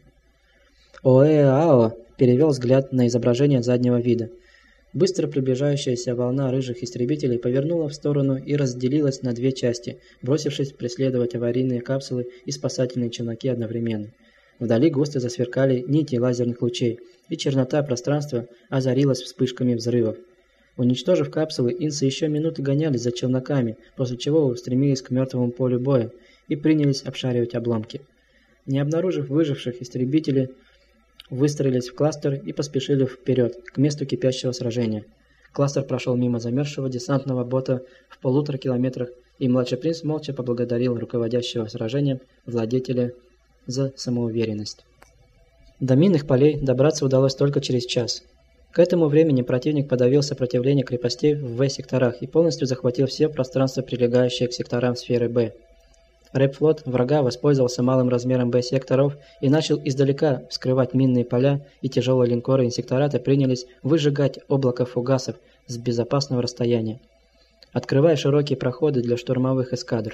ОЭАО перевел взгляд на изображение заднего вида. Быстро приближающаяся волна рыжих истребителей повернула в сторону и разделилась на две части, бросившись преследовать аварийные капсулы и спасательные челноки одновременно. Вдали густо засверкали нити лазерных лучей, и чернота пространства озарилась вспышками взрывов. Уничтожив капсулы, инсы еще минуты гонялись за челноками, после чего устремились к мертвому полю боя и принялись обшаривать обломки. Не обнаружив выживших истребителей, выстроились в кластер и поспешили вперед, к месту кипящего сражения. Кластер прошел мимо замерзшего десантного бота в полутора километрах, и младший принц молча поблагодарил руководящего сражением владетеля за самоуверенность. До минных полей добраться удалось только через час. К этому времени противник подавил сопротивление крепостей в В-секторах и полностью захватил все пространство, прилегающее к секторам сферы Б. Рэп-флот врага воспользовался малым размером Б-секторов и начал издалека вскрывать минные поля, и тяжелые линкоры инсектората принялись выжигать облако фугасов с безопасного расстояния, открывая широкие проходы для штурмовых эскадр.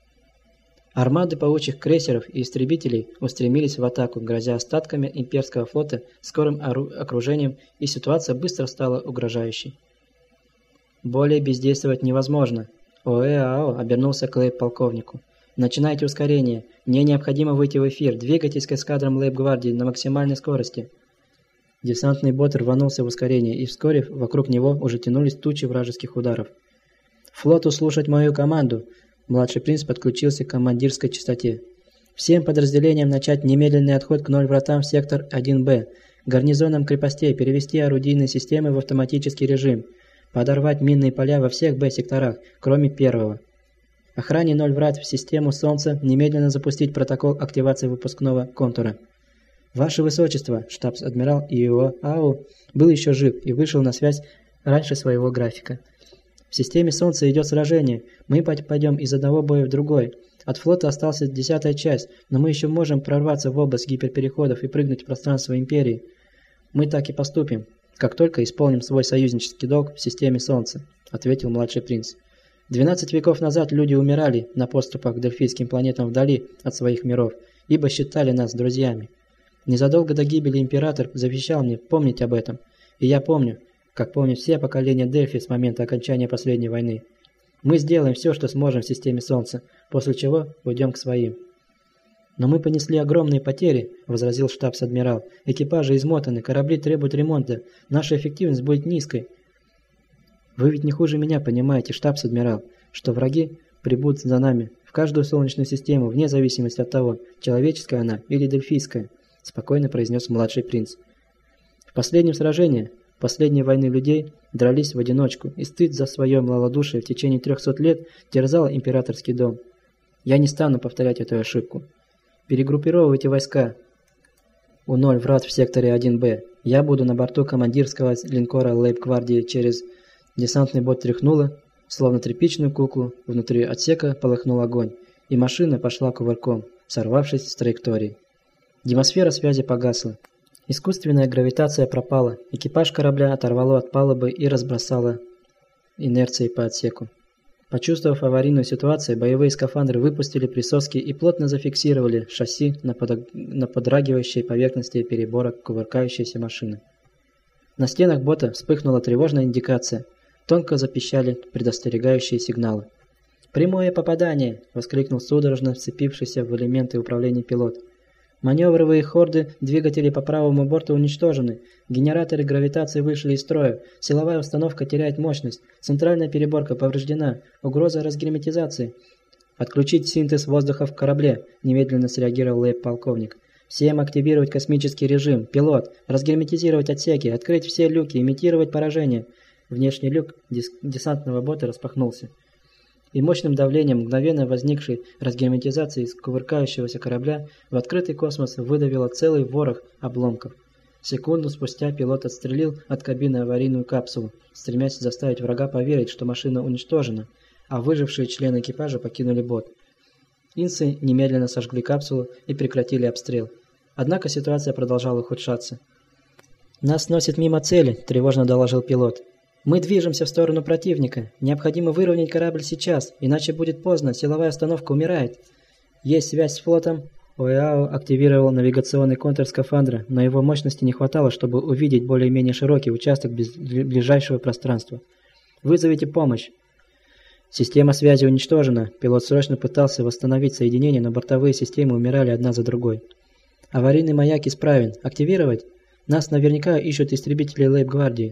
Армады паучьих крейсеров и истребителей устремились в атаку, грозя остатками имперского флота скорым окружением, и ситуация быстро стала угрожающей. Более бездействовать невозможно. ОЭАО обернулся к лейб-полковнику. «Начинайте ускорение. Мне необходимо выйти в эфир. Двигайтесь к эскадрам лейб-гвардии на максимальной скорости». Десантный бот рванулся в ускорение, и вскоре вокруг него уже тянулись тучи вражеских ударов. «Флоту слушать мою команду!» Младший принц подключился к командирской частоте. «Всем подразделениям начать немедленный отход к ноль вратам в сектор один Б. Гарнизонам крепостей перевести орудийные системы в автоматический режим. Подорвать минные поля во всех Б-секторах, кроме первого. Охране ноль врат в систему Солнца немедленно запустить протокол активации выпускного контура». «Ваше Высочество!» Штабс-адмирал ИОАУ был еще жив и вышел на связь раньше своего графика. «В системе Солнца идет сражение. Мы пойдем из одного боя в другой. От флота осталась десятая часть, но мы еще можем прорваться в область гиперпереходов и прыгнуть в пространство Империи. Мы так и поступим, как только исполним свой союзнический долг в системе Солнца», — ответил младший принц. «Двенадцать веков назад люди умирали на подступах к дельфийским планетам вдали от своих миров, ибо считали нас друзьями. Незадолго до гибели император завещал мне помнить об этом, и я помню, как помнят все поколения Дельфи с момента окончания последней войны. Мы сделаем все, что сможем в системе Солнца, после чего уйдем к своим». «Но мы понесли огромные потери», – возразил штабс-адмирал. «Экипажи измотаны, корабли требуют ремонта, наша эффективность будет низкой». «Вы ведь не хуже меня понимаете, штабс-адмирал, что враги прибудут за нами в каждую солнечную систему, вне зависимости от того, человеческая она или дельфийская», – спокойно произнес младший принц. «В последнем сражении последней войны людей дрались в одиночку, и стыд за свое малодушие в течение трехсот лет терзал императорский дом. Я не стану повторять эту ошибку. Перегруппировывайте войска у ноль врат в секторе один Б. Я буду на борту командирского линкора лейб-гвардии. Через десантный бот тряхнуло, словно тряпичную куклу, внутри отсека полыхнул огонь, и машина пошла кувырком, сорвавшись с траектории. Демосфера связи погасла. Искусственная гравитация пропала, экипаж корабля оторвало от палубы и разбросало инерцией по отсеку. Почувствовав аварийную ситуацию, боевые скафандры выпустили присоски и плотно зафиксировали шасси на, под... на подрагивающей поверхности переборок кувыркающейся машины. На стенах бота вспыхнула тревожная индикация, тонко запищали предостерегающие сигналы. «Прямое попадание!» – воскликнул судорожно вцепившийся в элементы управления пилот. «Маневровые хорды двигателей по правому борту уничтожены. Генераторы гравитации вышли из строя. Силовая установка теряет мощность. Центральная переборка повреждена. Угроза разгерметизации. Отключить синтез воздуха в корабле», – немедленно среагировал лейб-полковник. «Всем активировать космический режим. Пилот, разгерметизировать отсеки, открыть все люки, имитировать поражение». Внешний люк дес десантного бота распахнулся, и мощным давлением мгновенно возникшей разгерметизации из кувыркающегося корабля в открытый космос выдавило целый ворох обломков. Секунду спустя пилот отстрелил от кабины аварийную капсулу, стремясь заставить врага поверить, что машина уничтожена, а выжившие члены экипажа покинули бот. Инсы немедленно сожгли капсулу и прекратили обстрел. Однако ситуация продолжала ухудшаться. «Нас сносит мимо цели», – тревожно доложил пилот. «Мы движемся в сторону противника. Необходимо выровнять корабль сейчас, иначе будет поздно, силовая установка умирает». «Есть связь с флотом?» ОЭАО активировал навигационный контур скафандра, но его мощности не хватало, чтобы увидеть более-менее широкий участок ближайшего пространства. «Вызовите помощь». «Система связи уничтожена». Пилот срочно пытался восстановить соединение, но бортовые системы умирали одна за другой. «Аварийный маяк исправен. Активировать? Нас наверняка ищут истребители лейб-гвардии».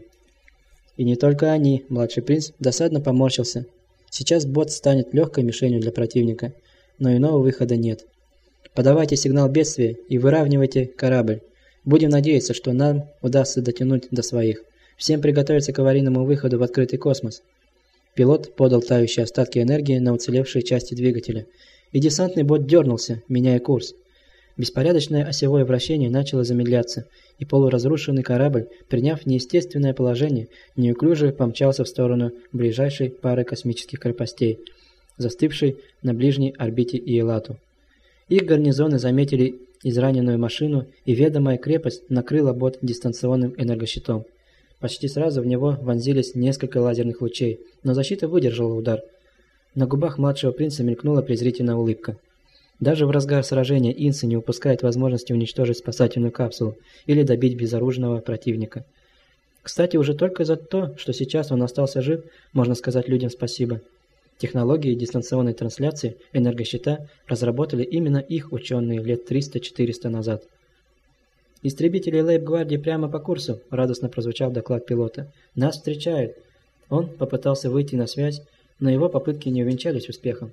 «И не только они», – младший принц досадно поморщился. «Сейчас бот станет легкой мишенью для противника, но иного выхода нет. Подавайте сигнал бедствия и выравнивайте корабль. Будем надеяться, что нам удастся дотянуть до своих. Всем приготовиться к аварийному выходу в открытый космос». Пилот подал тающие остатки энергии на уцелевшие части двигателя, и десантный бот дернулся, меняя курс. Беспорядочное осевое вращение начало замедляться, и полуразрушенный корабль, приняв неестественное положение, неуклюже помчался в сторону ближайшей пары космических крепостей, застывшей на ближней орбите Иелату. Их гарнизоны заметили израненную машину, и ведомая крепость накрыла бот дистанционным энергощитом. Почти сразу в него вонзились несколько лазерных лучей, но защита выдержала удар. На губах младшего принца мелькнула презрительная улыбка. Даже в разгар сражения Инси не упускает возможности уничтожить спасательную капсулу или добить безоружного противника. Кстати, уже только за то, что сейчас он остался жив, можно сказать людям спасибо. Технологии дистанционной трансляции энергощита разработали именно их ученые лет триста-четыреста назад. «Истребители Лейб-гвардии прямо по курсу», – радостно прозвучал доклад пилота. «Нас встречают». Он попытался выйти на связь, но его попытки не увенчались успехом.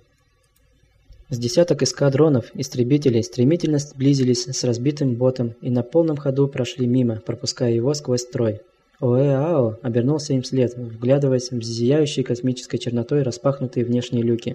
С десяток эскадронов истребителей стремительно сблизились с разбитым ботом и на полном ходу прошли мимо, пропуская его сквозь строй. ОЭАО обернулся им вслед, вглядываясь в зияющие космической чернотой распахнутые внешние люки.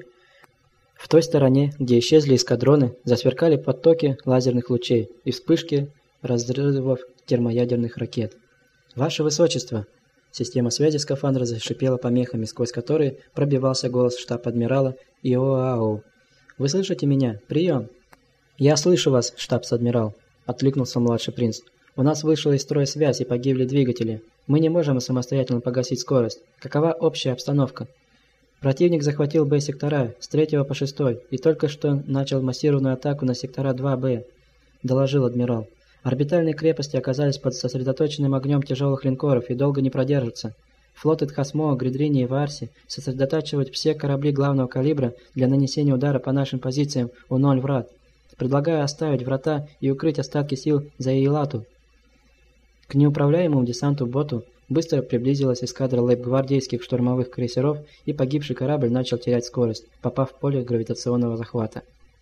В той стороне, где исчезли эскадроны, засверкали потоки лазерных лучей и вспышки разрывов термоядерных ракет. «Ваше Высочество!» Система связи скафандра зашипела помехами, сквозь которые пробивался голос штаб-адмирала ИОАО. «Вы слышите меня? Прием!» «Я слышу вас, штабс-адмирал», – откликнулся младший принц. «У нас вышла из строя связь и погибли двигатели. Мы не можем самостоятельно погасить скорость. Какова общая обстановка?» «Противник захватил Б-сектора с третьего по шестой и только что начал массированную атаку на сектора два Б», – доложил адмирал. «Орбитальные крепости оказались под сосредоточенным огнем тяжелых линкоров и долго не продержатся. Флоты Тхасмо, Гридрини и Варси сосредотачивают все корабли главного калибра для нанесения удара по нашим позициям у ноль врат. Предлагаю оставить врата и укрыть остатки сил за Иелату». К неуправляемому десанту-боту быстро приблизилась эскадра лейб-гвардейских штурмовых крейсеров, и погибший корабль начал терять скорость, попав в поле гравитационного захвата.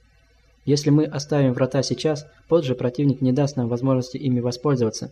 «Если мы оставим врата сейчас, позже противник не даст нам возможности ими воспользоваться».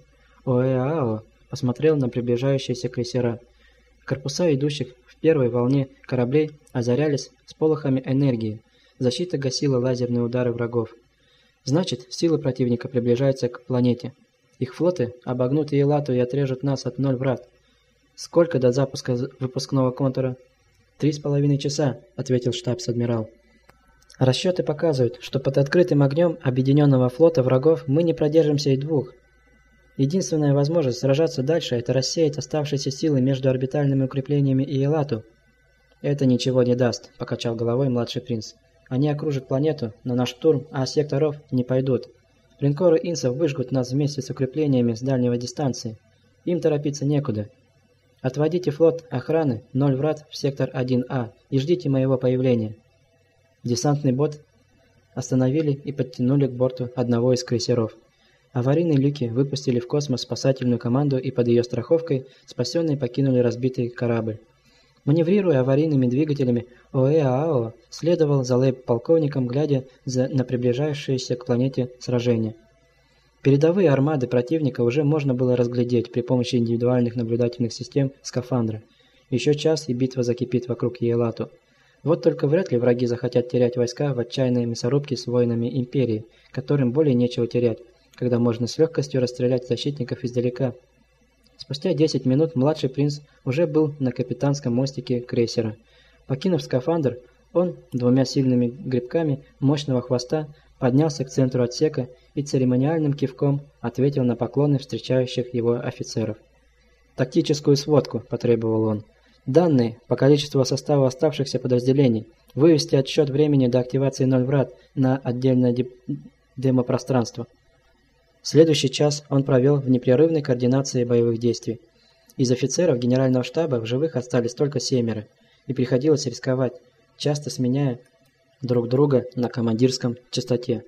ОЭАО посмотрел на приближающиеся крейсера. Корпуса идущих в первой волне кораблей озарялись сполохами энергии. Защита гасила лазерные удары врагов. Значит, силы противника приближаются к планете. Их флоты обогнут Иелату и отрежут нас от ноль врат. Сколько до запуска выпускного контура? «Три с половиной часа», — ответил штабс-адмирал. «Расчеты показывают, что под открытым огнем объединенного флота врагов мы не продержимся и двух. Единственная возможность сражаться дальше – это рассеять оставшиеся силы между орбитальными укреплениями и Иелату». «Это ничего не даст», – покачал головой младший принц. «Они окружат планету, но на штурм А секторов не пойдут. Линкоры инсов выжгут нас вместе с укреплениями с дальней дистанции. Им торопиться некуда. Отводите флот охраны ноль врат в сектор один А и ждите моего появления». Десантный бот остановили и подтянули к борту одного из крейсеров. Аварийные люки выпустили в космос спасательную команду, и под ее страховкой спасенные покинули разбитый корабль. Маневрируя аварийными двигателями, ОЭАО следовал за лейб-полковником, глядя за, на приближающееся к планете сражение. Передовые армады противника уже можно было разглядеть при помощи индивидуальных наблюдательных систем скафандра. Еще час, и битва закипит вокруг Иелату. Вот только вряд ли враги захотят терять войска в отчаянной мясорубке с воинами Империи, которым более нечего терять, когда можно с легкостью расстрелять защитников издалека. Спустя десять минут младший принц уже был на капитанском мостике крейсера. Покинув скафандр, он двумя сильными грибками мощного хвоста поднялся к центру отсека и церемониальным кивком ответил на поклоны встречающих его офицеров. «Тактическую сводку», – потребовал он. «Данные по количеству состава оставшихся подразделений. Вывести отсчет времени до активации ноль врат на отдельное демопространство». Следующий час он провел в непрерывной координации боевых действий. Из офицеров генерального штаба в живых остались только семеро, и приходилось рисковать, часто сменяя друг друга на командирском частоте.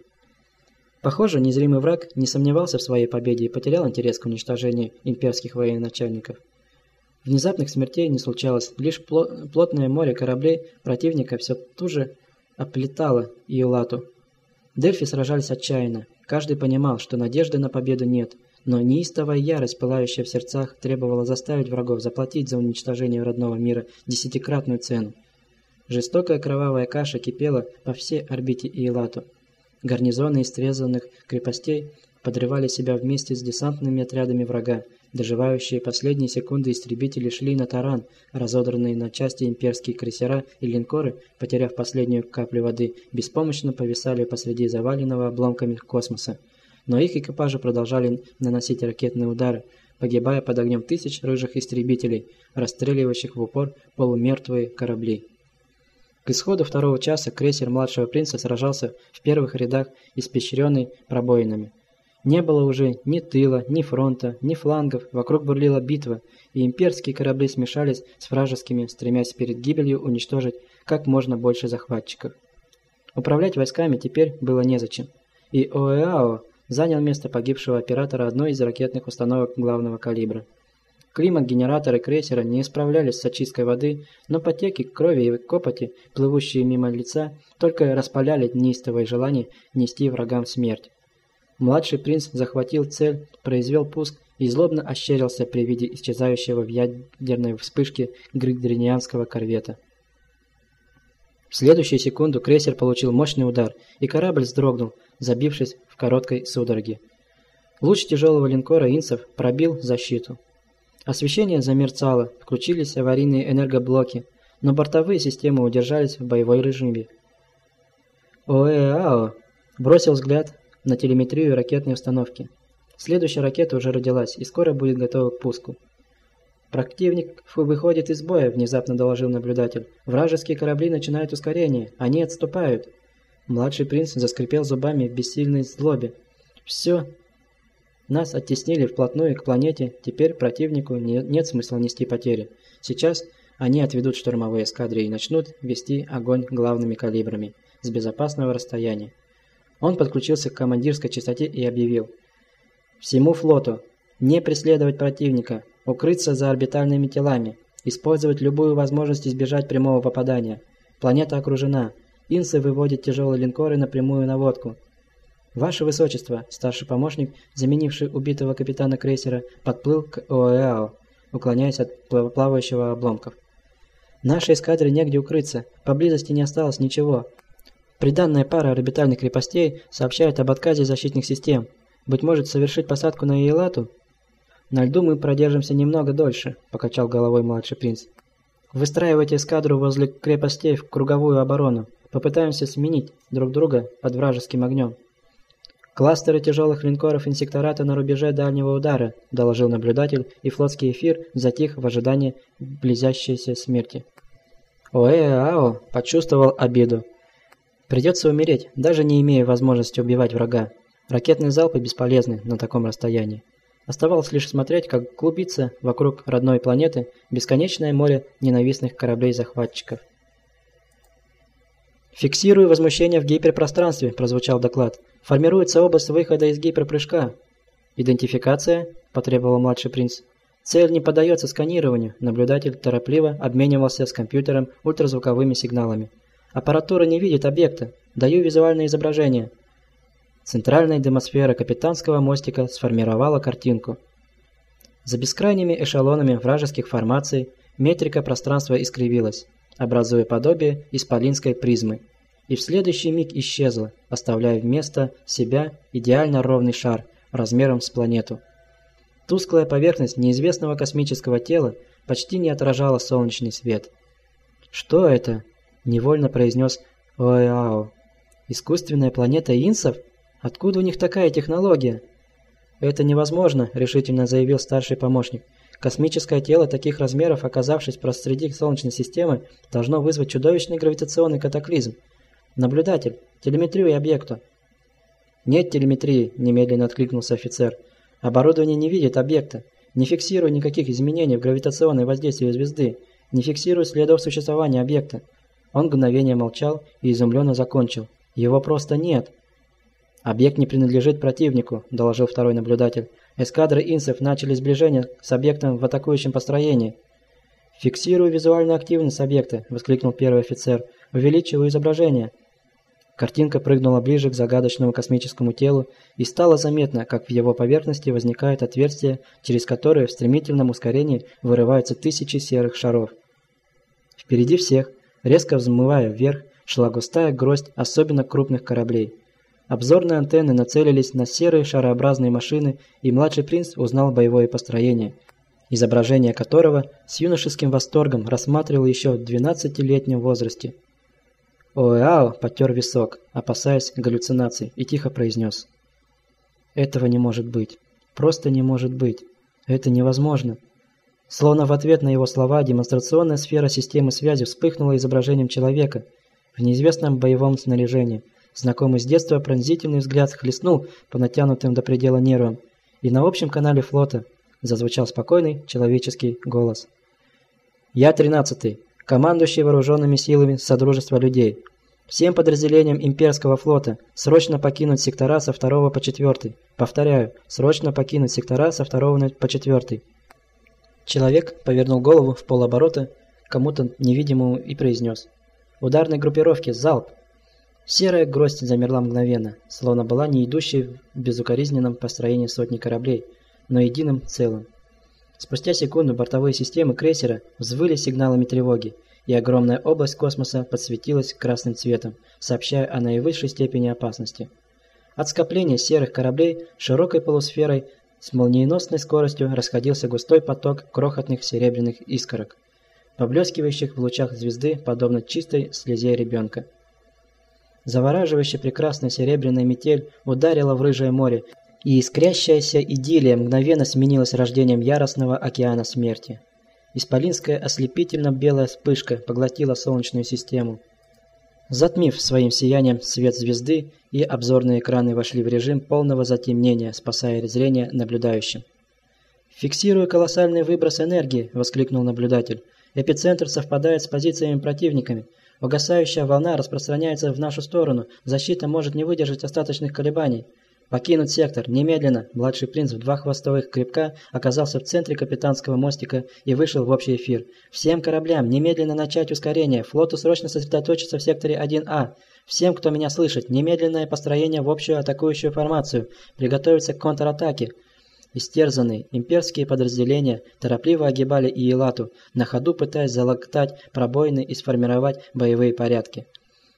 Похоже, незримый враг не сомневался в своей победе и потерял интерес к уничтожению имперских военачальников. Внезапных смертей не случалось, лишь плотное море кораблей противника все туже оплетало Иелату. Дельфи сражались отчаянно. Каждый понимал, что надежды на победу нет, но неистовая ярость, пылающая в сердцах, требовала заставить врагов заплатить за уничтожение родного мира десятикратную цену. Жестокая кровавая каша кипела по всей орбите Иелату. Гарнизоны истрезанных крепостей подрывали себя вместе с десантными отрядами врага. Доживающие последние секунды истребители шли на таран, разодранные на части имперские крейсера и линкоры, потеряв последнюю каплю воды, беспомощно повисали посреди заваленного обломками космоса. Но их экипажи продолжали наносить ракетные удары, погибая под огнем тысяч рыжих истребителей, расстреливающих в упор полумертвые корабли. К исходу второго часа крейсер младшего принца сражался в первых рядах, испещренный пробоинами. Не было уже ни тыла, ни фронта, ни флангов, вокруг бурлила битва, и имперские корабли смешались с вражескими, стремясь перед гибелью уничтожить как можно больше захватчиков. Управлять войсками теперь было незачем, и Оэао занял место погибшего оператора одной из ракетных установок главного калибра. Климат-генераторы крейсера не справлялись с очисткой воды, но потеки крови и копоти, плывущие мимо лица, только распаляли неистовое желание нести врагам смерть. Младший принц захватил цель, произвел пуск и злобно ощерился при виде исчезающего в ядерной вспышке григорианского корвета. В следующую секунду крейсер получил мощный удар, и корабль вздрогнул, забившись в короткой судороге. Луч тяжелого линкора «Инсов» пробил защиту. Освещение замерцало, включились аварийные энергоблоки, но бортовые системы удержались в боевой режиме. Оэао бросил взгляд на телеметрию ракетной установки. Следующая ракета уже родилась и скоро будет готова к пуску. «Противник выходит из боя», – внезапно доложил наблюдатель. «Вражеские корабли начинают ускорение. Они отступают». Младший принц заскрипел зубами в бессильной злобе. «Все. Нас оттеснили вплотную к планете. Теперь противнику не, нет смысла нести потери. Сейчас они отведут штурмовые эскадры и начнут вести огонь главными калибрами с безопасного расстояния». Он подключился к командирской частоте и объявил: «Всему флоту не преследовать противника, укрыться за орбитальными телами, использовать любую возможность избежать прямого попадания. Планета окружена. Инсы выводят тяжелые линкоры на прямую наводку. Ваше Высочество», старший помощник, заменивший убитого капитана крейсера, подплыл к Оэао, уклоняясь от плавающего обломков. «Нашей эскадре негде укрыться, поблизости не осталось ничего. Приданная пара орбитальных крепостей сообщает об отказе защитных систем. Быть может, совершить посадку на Иелату? На льду мы продержимся немного дольше», – покачал головой младший принц. «Выстраивайте эскадру возле крепостей в круговую оборону. Попытаемся сменить друг друга под вражеским огнем». «Кластеры тяжелых линкоров инсектората на рубеже дальнего удара», – доложил наблюдатель, и флотский эфир затих в ожидании близящейся смерти. Оэао почувствовал обиду. Придется умереть, даже не имея возможности убивать врага. Ракетные залпы бесполезны на таком расстоянии. Оставалось лишь смотреть, как клубится вокруг родной планеты бесконечное море ненавистных кораблей-захватчиков. «Фиксирую возмущение в гиперпространстве», – прозвучал доклад. «Формируется область выхода из гиперпрыжка». «Идентификация?» – потребовал младший принц. «Цель не поддается сканированию». Наблюдатель торопливо обменивался с компьютером ультразвуковыми сигналами. «Аппаратура не видит объекта. Даю визуальное изображение». Центральная демосфера капитанского мостика сформировала картинку. За бескрайними эшелонами вражеских формаций метрика пространства искривилась, образуя подобие исполинской призмы, и в следующий миг исчезла, оставляя вместо себя идеально ровный шар размером с планету. Тусклая поверхность неизвестного космического тела почти не отражала солнечный свет. «Что это?» – невольно произнес Оэао. «Искусственная планета инсов? Откуда у них такая технология?» «Это невозможно», – решительно заявил старший помощник. «Космическое тело таких размеров, оказавшись посреди Солнечной системы, должно вызвать чудовищный гравитационный катаклизм. Наблюдатель, телеметрию объекту». «Нет телеметрии», – немедленно откликнулся офицер. «Оборудование не видит объекта, не фиксирует никаких изменений в гравитационном воздействии звезды, не фиксирует следов существования объекта». Он мгновение молчал и изумленно закончил. «Его просто нет». «Объект не принадлежит противнику», – доложил второй наблюдатель. «Эскадры инсов начали сближение с объектом в атакующем построении». «Фиксирую визуальную активность объекта», – воскликнул первый офицер. «Увеличиваю изображение». Картинка прыгнула ближе к загадочному космическому телу, и стало заметно, как в его поверхности возникают отверстия, через которые в стремительном ускорении вырываются тысячи серых шаров. Впереди всех, резко взмывая вверх, шла густая гроздь особенно крупных кораблей. Обзорные антенны нацелились на серые шарообразные машины, и младший принц узнал боевое построение, изображение которого с юношеским восторгом рассматривал еще в двенадцатилетнем возрасте. Оэао потер висок, опасаясь галлюцинаций, и тихо произнес: «Этого не может быть. Просто не может быть. Это невозможно». Словно в ответ на его слова демонстрационная сфера системы связи вспыхнула изображением человека в неизвестном боевом снаряжении. Знакомый с детства пронзительный взгляд хлестнул по натянутым до предела нервам, и на общем канале флота зазвучал спокойный человеческий голос. «Я тринадцатый, командующий вооруженными силами Содружества людей. Всем подразделениям имперского флота срочно покинуть сектора со второго по четвёртый. Повторяю, срочно покинуть сектора со второго по четвёртый». Человек повернул голову в полоборота к кому-то невидимому и произнес: «Ударной группировке залп!» Серая гроздь замерла мгновенно, словно была не идущей в безукоризненном построении сотни кораблей, но единым целым. Спустя секунду бортовые системы крейсера взвыли сигналами тревоги, и огромная область космоса подсветилась красным цветом, сообщая о наивысшей степени опасности. От скопления серых кораблей широкой полусферой с молниеносной скоростью расходился густой поток крохотных серебряных искорок, поблескивающих в лучах звезды, подобно чистой слезе ребенка. Завораживающе прекрасная серебряная метель ударила в рыжее море, и искрящаяся идиллия мгновенно сменилась рождением яростного океана смерти. Исполинская ослепительно-белая вспышка поглотила Солнечную систему, затмив своим сиянием свет звезды, и обзорные экраны вошли в режим полного затемнения, спасая зрение наблюдающим. «Фиксирую колоссальный выброс энергии!» – воскликнул наблюдатель. «Эпицентр совпадает с позициями противниками. Угасающая волна распространяется в нашу сторону. Защита может не выдержать остаточных колебаний. Покинуть сектор! Немедленно!» Младший принц в два хвостовых кребка оказался в центре капитанского мостика и вышел в общий эфир. «Всем кораблям немедленно начать ускорение! Флоту срочно сосредоточиться в секторе один А! Всем, кто меня слышит, немедленное построение в общую атакующую формацию! Приготовиться к контратаке!» Истерзанные имперские подразделения торопливо огибали Иелату, на ходу пытаясь залатать пробоины и сформировать боевые порядки.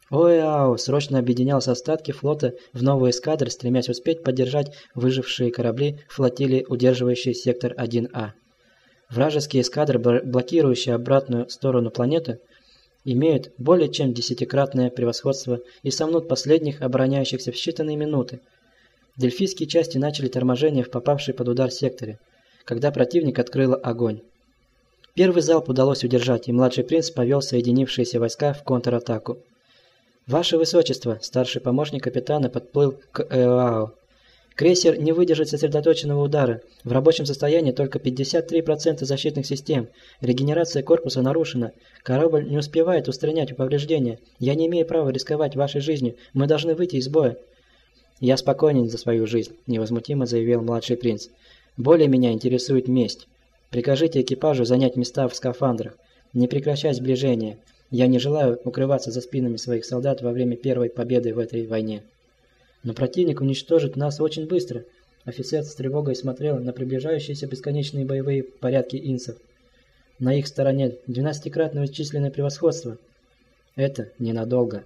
Оэао срочно объединялся остатки флота в новые эскадры, стремясь успеть поддержать выжившие корабли флотилии, удерживающие сектор один А. Вражеские эскадры, блокирующие обратную сторону планеты, имеют более чем десятикратное превосходство и сомнут последних обороняющихся в считанные минуты. Дельфийские части начали торможение в попавшей под удар секторе, когда противник открыл огонь. Первый залп удалось удержать, и младший принц повел соединившиеся войска в контратаку. «Ваше Высочество!» – старший помощник капитана подплыл к Оэао. «Крейсер не выдержит сосредоточенного удара. В рабочем состоянии только пятьдесят три процента защитных систем. Регенерация корпуса нарушена. Корабль не успевает устранять повреждения. Я не имею права рисковать вашей жизнью. Мы должны выйти из боя». «Я спокойен за свою жизнь», – невозмутимо заявил младший принц. «Более меня интересует месть. Прикажите экипажу занять места в скафандрах. Не прекращать сближение. Я не желаю укрываться за спинами своих солдат во время первой победы в этой войне». «Но противник уничтожит нас очень быстро», – офицер с тревогой смотрел на приближающиеся бесконечные боевые порядки инсов. «На их стороне двенадцатикратное численное превосходство». «Это ненадолго».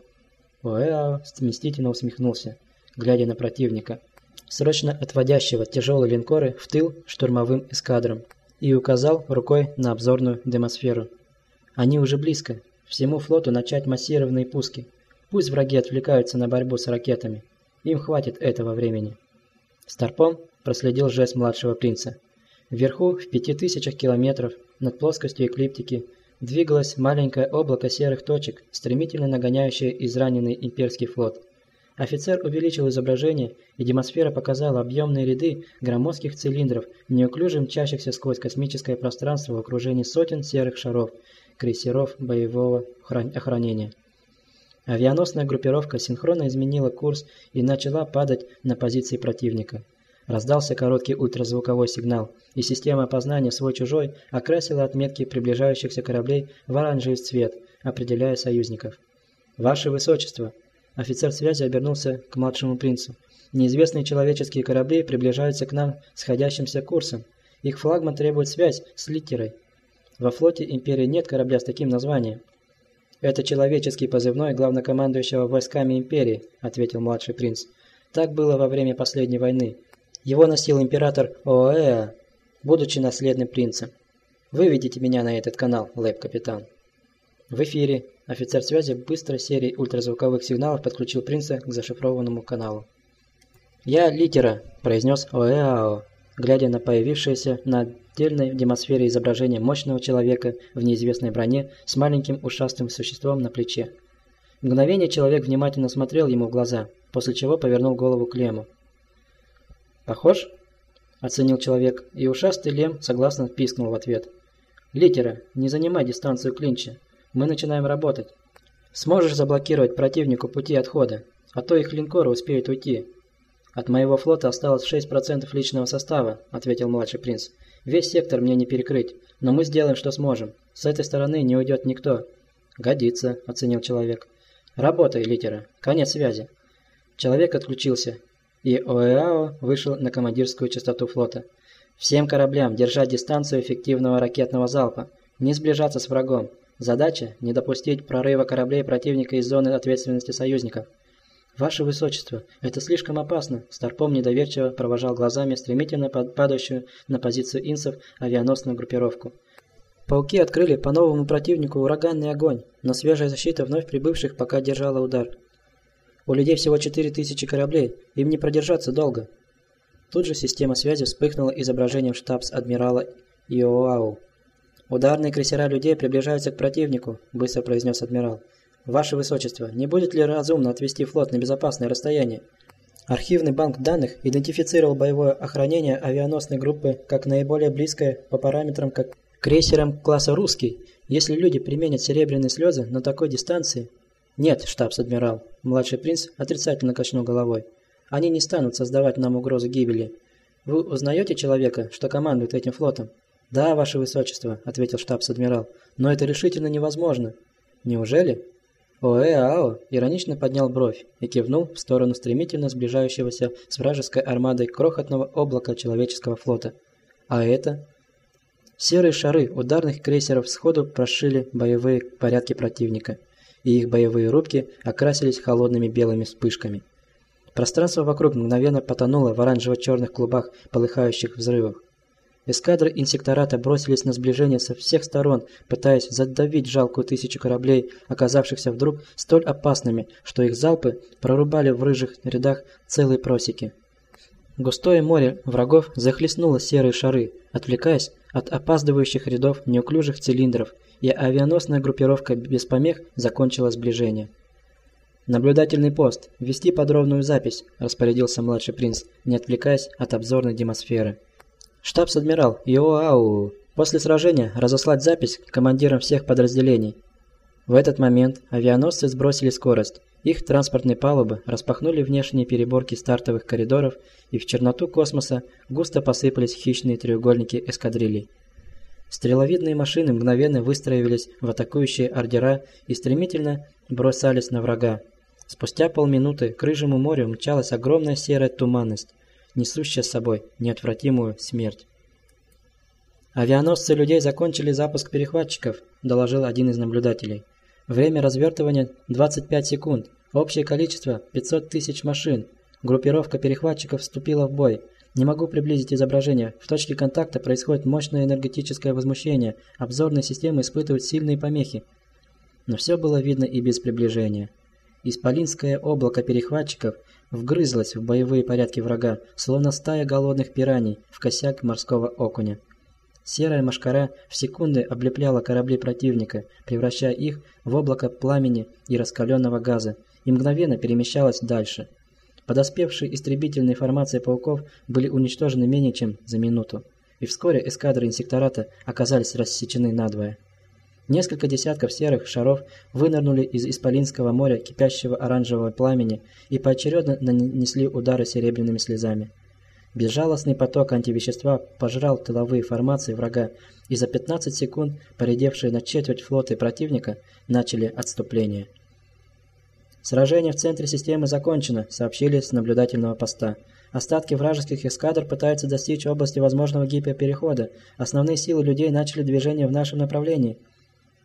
Оэао мстительно усмехнулся, глядя на противника, срочно отводящего тяжелые линкоры в тыл штурмовым эскадрам, и указал рукой на обзорную демосферу. «Они уже близко. Всему флоту начать массированные пуски. Пусть враги отвлекаются на борьбу с ракетами. Им хватит этого времени». Старпом проследил жест младшего принца. Вверху, в пяти тысячах километров, над плоскостью эклиптики, двигалось маленькое облако серых точек, стремительно нагоняющее израненный имперский флот. Офицер увеличил изображение, и демосфера показала объемные ряды громоздких цилиндров, неуклюже мчащихся сквозь космическое пространство в окружении сотен серых шаров, крейсеров боевого охранения. Авианосная группировка синхронно изменила курс и начала падать на позиции противника. Раздался короткий ультразвуковой сигнал, и система опознания свой-чужой окрасила отметки приближающихся кораблей в оранжевый цвет, определяя союзников. «Ваше Высочество!» Офицер связи обернулся к младшему принцу. «Неизвестные человеческие корабли приближаются к нам сходящимся курсом. Их флагман требует связь с Литтерой. Во флоте Империи нет корабля с таким названием». «Это человеческий позывной главнокомандующего войсками Империи», — ответил младший принц. Так было во время последней войны. Его носил император Оэа, будучи наследным принцем. Выведите меня на этот канал, лэп-капитан. В эфире. Офицер связи быстро серией ультразвуковых сигналов подключил принца к зашифрованному каналу. «Я Литера», – произнес Оэао, глядя на появившееся на отдельной демосфере изображение мощного человека в неизвестной броне с маленьким ушастым существом на плече. В мгновение человек внимательно смотрел ему в глаза, после чего повернул голову к Лему. «Похож?» – оценил человек, и ушастый Лем согласно пискнул в ответ. «Литера, не занимай дистанцию клинча. Мы начинаем работать. Сможешь заблокировать противнику пути отхода, а то их линкоры успеют уйти». «От моего флота осталось шесть процентов личного состава», – ответил младший принц. «Весь сектор мне не перекрыть, но мы сделаем, что сможем. С этой стороны не уйдет никто». «Годится», – оценил человек. «Работай, Литера. Конец связи». Человек отключился, и Оэао вышел на командирскую частоту флота. «Всем кораблям держать дистанцию эффективного ракетного залпа. Не сближаться с врагом. Задача – не допустить прорыва кораблей противника из зоны ответственности союзников». «Ваше Высочество, это слишком опасно!» Старпом недоверчиво провожал глазами стремительно падающую на позицию инсов авианосную группировку. Пауки открыли по новому противнику ураганный огонь, но свежая защита вновь прибывших пока держала удар. «У людей всего четыре тысячи кораблей, им не продержаться долго». Тут же система связи вспыхнула изображением штабс-адмирала Иоау. «Ударные крейсера людей приближаются к противнику», – быстро произнес адмирал. «Ваше Высочество, не будет ли разумно отвести флот на безопасное расстояние?» Архивный банк данных идентифицировал боевое охранение авианосной группы как наиболее близкое по параметрам к крейсерам класса «Русский». Если люди применят серебряные слезы на такой дистанции... «Нет, штабс-адмирал», – младший принц отрицательно качнул головой. «Они не станут создавать нам угрозу гибели. Вы узнаете человека, что командует этим флотом?» «Да, Ваше Высочество», – ответил штабс-адмирал, – «но это решительно невозможно». «Неужели?» Оэао иронично поднял бровь и кивнул в сторону стремительно сближающегося с вражеской армадой крохотного облака человеческого флота. «А это?» Серые шары ударных крейсеров сходу прошили боевые порядки противника, и их боевые рубки окрасились холодными белыми вспышками. Пространство вокруг мгновенно потонуло в оранжево-черных клубах полыхающих взрывов. Эскадры инсектората бросились на сближение со всех сторон, пытаясь задавить жалкую тысячу кораблей, оказавшихся вдруг столь опасными, что их залпы прорубали в рыжих рядах целые просеки. Густое море врагов захлестнуло серые шары, отвлекаясь от опаздывающих рядов неуклюжих цилиндров, и авианосная группировка без помех закончила сближение. «Наблюдательный пост. Вести подробную запись», – распорядился младший принц, не отвлекаясь от обзорной демосферы. «Штабс-адмирал Иоау, после сражения разослать запись командирам всех подразделений». В этот момент авианосцы сбросили скорость. Их транспортные палубы распахнули внешние переборки стартовых коридоров, и в черноту космоса густо посыпались хищные треугольники эскадрилей. Стреловидные машины мгновенно выстроились в атакующие ордера и стремительно бросались на врага. Спустя полминуты к рыжему морю мчалась огромная серая туманность, несущая с собой неотвратимую смерть. «Авианосцы людей закончили запуск перехватчиков», – доложил один из наблюдателей. «Время развертывания двадцать пять секунд. Общее количество пятьсот тысяч машин. Группировка перехватчиков вступила в бой. Не могу приблизить изображение. В точке контакта происходит мощное энергетическое возмущение. Обзорные системы испытывают сильные помехи». Но все было видно и без приближения. Исполинское облако перехватчиков вгрызлось в боевые порядки врага, словно стая голодных пираний в косяк морского окуня. Серая мошкара в секунды облепляла корабли противника, превращая их в облако пламени и раскаленного газа, и мгновенно перемещалась дальше. Подоспевшие истребительные формации пауков были уничтожены менее чем за минуту, и вскоре эскадры инсектората оказались рассечены надвое. Несколько десятков серых шаров вынырнули из Исполинского моря кипящего оранжевого пламени и поочередно нанесли удары серебряными слезами. Безжалостный поток антивещества пожрал тыловые формации врага, и за пятнадцать секунд поредевшие на четверть флоты противника начали отступление. «Сражение в центре системы закончено», — сообщили с наблюдательного поста. «Остатки вражеских эскадр пытаются достичь области возможного гиперперехода. Основные силы людей начали движение в нашем направлении».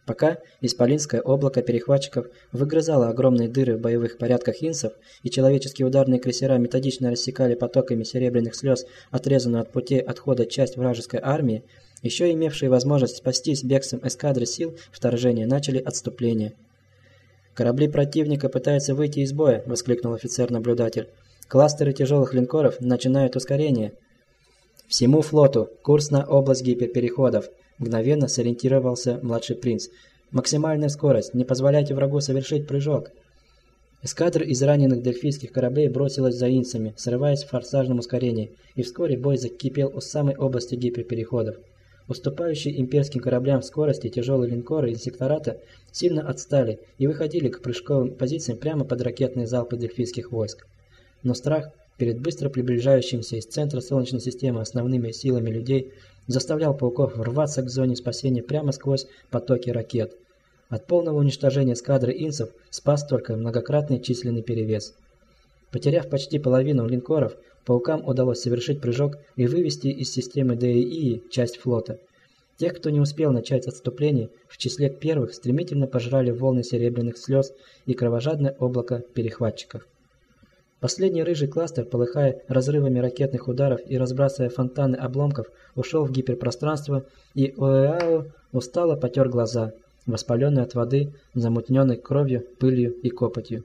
Пока исполинское облако перехватчиков выгрызало огромные дыры в боевых порядках инсов, и человеческие ударные крейсера методично рассекали потоками серебряных слез отрезанную от путей отхода часть вражеской армии, еще имевшие возможность спастись бегством эскадры сил вторжения начали отступление. «Корабли противника пытаются выйти из боя», – воскликнул офицер-наблюдатель. «Кластеры тяжелых линкоров начинают ускорение». «Всему флоту! Курс на область гиперпереходов!» – мгновенно сориентировался младший принц. «Максимальная скорость! Не позволяйте врагу совершить прыжок!» Эскадра из раненых дельфийских кораблей бросилась за инсами, срываясь в форсажном ускорении, и вскоре бой закипел у самой области гиперпереходов. Уступающие имперским кораблям в скорости тяжелые линкоры инсектората сильно отстали и выходили к прыжковым позициям прямо под ракетные залпы дельфийских войск. Но страх перед быстро приближающимися из центра Солнечной системы основными силами людей заставлял пауков рваться к зоне спасения прямо сквозь потоки ракет. От полного уничтожения эскадры инсов спас только многократный численный перевес. Потеряв почти половину линкоров, паукам удалось совершить прыжок и вывести из системы ДИИ часть флота. Тех, кто не успел начать отступление, в числе первых стремительно пожрали волны серебряных слез и кровожадное облако перехватчиков. Последний рыжий кластер, полыхая разрывами ракетных ударов и разбрасывая фонтаны обломков, ушел в гиперпространство, и ОЭАО устало потер глаза, воспаленные от воды, замутненной кровью, пылью и копотью.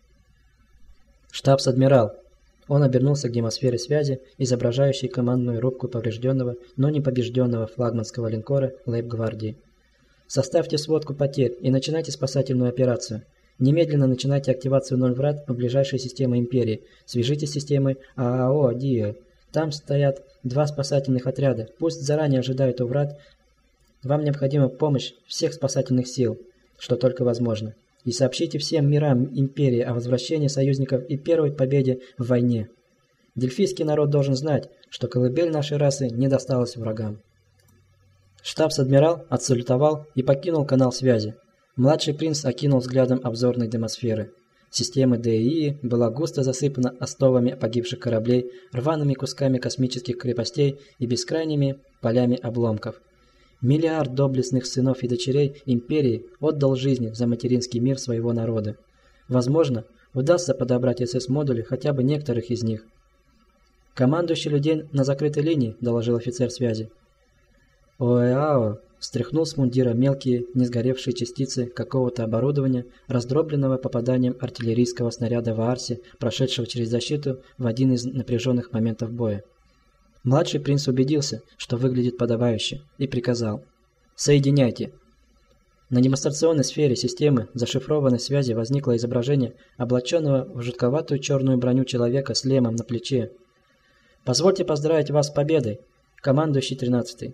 «Штабс-адмирал!» Он обернулся к демосфере связи, изображающей командную рубку поврежденного, но не побежденного флагманского линкора Лейб-гвардии. «Составьте сводку потерь и начинайте спасательную операцию. Немедленно начинайте активацию ноль врат в ближайшей системе Империи. Свяжитесь с системой ААО «Дио». Там стоят два спасательных отряда. Пусть заранее ожидают у врат. Вам необходима помощь всех спасательных сил, что только возможно. И сообщите всем мирам Империи о возвращении союзников и первой победе в войне. Дельфийский народ должен знать, что колыбель нашей расы не досталась врагам». Штабс-адмирал отсалютовал и покинул канал связи. Младший принц окинул взглядом обзорной демосферы. Система ДИИ была густо засыпана остовами погибших кораблей, рваными кусками космических крепостей и бескрайними полями обломков. Миллиард доблестных сынов и дочерей Империи отдал жизни за материнский мир своего народа. Возможно, удастся подобрать СС-модули хотя бы некоторых из них. «Командующий людей на закрытой линии», – доложил офицер связи. ОЭАО стряхнул с мундира мелкие, не сгоревшие частицы какого-то оборудования, раздробленного попаданием артиллерийского снаряда в Аарсе, прошедшего через защиту в один из напряженных моментов боя. Младший принц убедился, что выглядит подобающе, и приказал: «Соединяйте». На демонстрационной сфере системы зашифрованной связи возникло изображение облаченного в жутковатую черную броню человека с лемом на плече. «Позвольте поздравить вас с победой, командующий тринадцатый».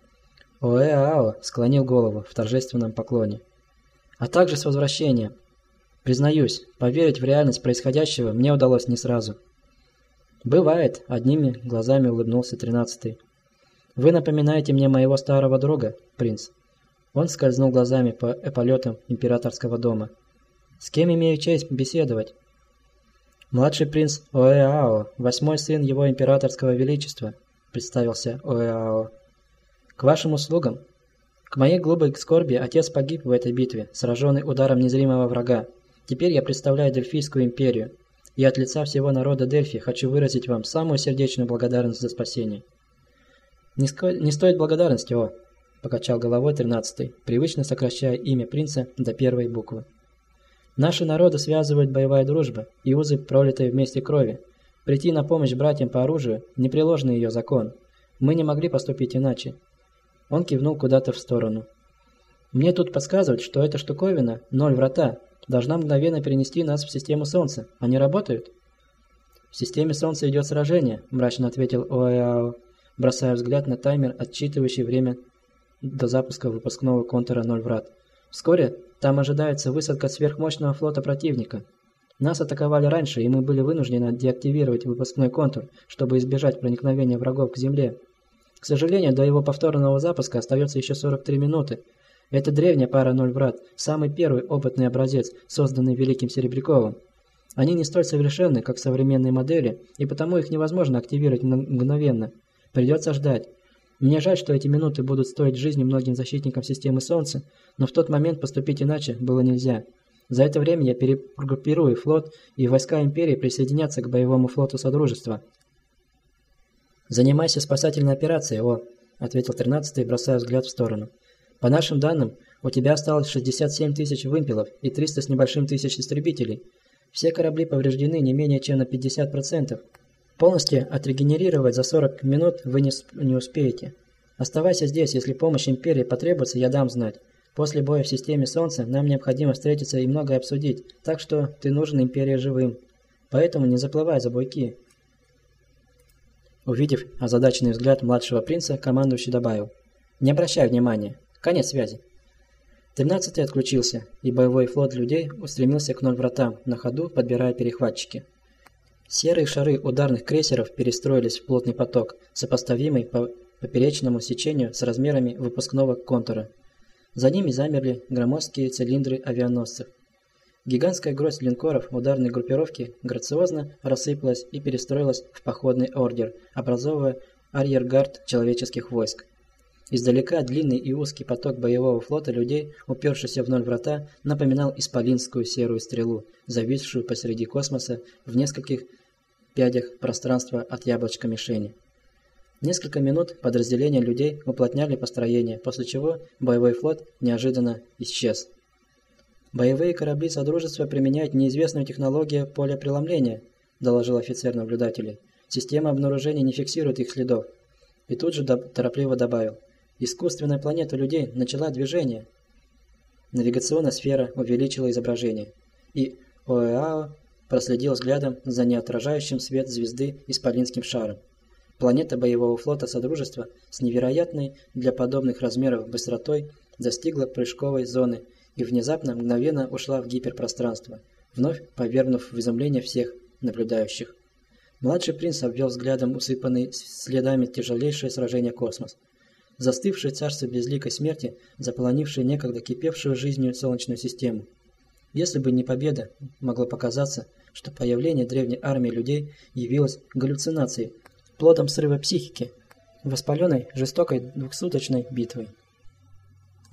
ОЭАО склонил голову в торжественном поклоне. «А также с возвращением. Признаюсь, поверить в реальность происходящего мне удалось не сразу». «Бывает», — одними глазами улыбнулся тринадцатый. «Вы напоминаете мне моего старого друга, принц». Он скользнул глазами по эполетам императорского дома. «С кем имею честь беседовать?» «Младший принц ОЭАО, восьмой сын его императорского величества», — представился ОЭАО. «К вашим услугам. К моей глубокой скорби отец погиб в этой битве, сраженный ударом незримого врага. Теперь я представляю Дельфийскую империю. И от лица всего народа Дельфи хочу выразить вам самую сердечную благодарность за спасение». «Не, не стоит благодарности, о», — покачал головой тринадцатый, привычно сокращая имя принца до первой буквы. «Наши народы связывают боевая дружба и узы, пролитые вместе крови. Прийти на помощь братьям по оружию – непреложный ее закон. Мы не могли поступить иначе». Он кивнул куда-то в сторону. «Мне тут подсказывают, что эта штуковина, ноль врата, должна мгновенно перенести нас в систему Солнца. Они работают?» «В системе Солнца идет сражение», – мрачно ответил ОЭАО, бросая взгляд на таймер, отсчитывающий время до запуска выпускного контура ноль врат. «Вскоре там ожидается высадка сверхмощного флота противника. Нас атаковали раньше, и мы были вынуждены деактивировать выпускной контур, чтобы избежать проникновения врагов к Земле. К сожалению, до его повторного запуска остается еще сорок три минуты. Это древняя пара ноль врат, самый первый опытный образец, созданный Великим Серебряковым. Они не столь совершенны, как современные модели, и потому их невозможно активировать мгновенно. Придется ждать. Мне жаль, что эти минуты будут стоить жизни многим защитникам системы Солнца, но в тот момент поступить иначе было нельзя. За это время я перегруппирую флот, и войска Империи присоединятся к боевому флоту Содружества. «Занимайся спасательной операцией, О», — ответил тринадцатый, бросая взгляд в сторону. «По нашим данным, у тебя осталось шестьдесят семь тысяч вымпелов и триста с небольшим тысяч истребителей. Все корабли повреждены не менее чем на пятьдесят процентов. Полностью отрегенерировать за сорок минут вы не, не успеете. Оставайся здесь, если помощь Империи потребуется, я дам знать. После боя в системе Солнца нам необходимо встретиться и многое обсудить, так что ты нужен Империи живым. Поэтому не заплывай за буйки». Увидев озадаченный взгляд младшего принца, командующий добавил: «Не обращай внимания. Конец связи». тринадцатый отключился, и боевой флот людей устремился к ноль вратам, на ходу подбирая перехватчики. Серые шары ударных крейсеров перестроились в плотный поток, сопоставимый по поперечному сечению с размерами выпускного контура. За ними замерли громоздкие цилиндры авианосцев. Гигантская гроздь линкоров ударной группировки грациозно рассыпалась и перестроилась в походный ордер, образовывая арьергард человеческих войск. Издалека длинный и узкий поток боевого флота людей, упершийся в ноль врата, напоминал исполинскую серую стрелу, зависшую посреди космоса в нескольких пядях пространства от яблочка мишени. Несколько минут подразделения людей уплотняли построение, после чего боевой флот неожиданно исчез. «Боевые корабли Содружества применяют неизвестную технологию полепреломления», – доложил офицер наблюдателей. «Система обнаружения не фиксирует их следов». И тут же до торопливо добавил: «Искусственная планета людей начала движение». Навигационная сфера увеличила изображение, и ОЭАО проследил взглядом за неотражающим свет звезды исполинским шаром. Планета боевого флота Содружества с невероятной для подобных размеров быстротой достигла прыжковой зоны и внезапно мгновенно ушла в гиперпространство, вновь повергнув в изумление всех наблюдающих. Младший принц обвел взглядом усыпанный следами тяжелейшее сражение космос. Застывшее царство безликой смерти, заполонившее некогда кипевшую жизнью Солнечную систему. Если бы не победа, могло показаться, что появление древней армии людей явилось галлюцинацией, плодом срыва психики, воспаленной жестокой двухсуточной битвой.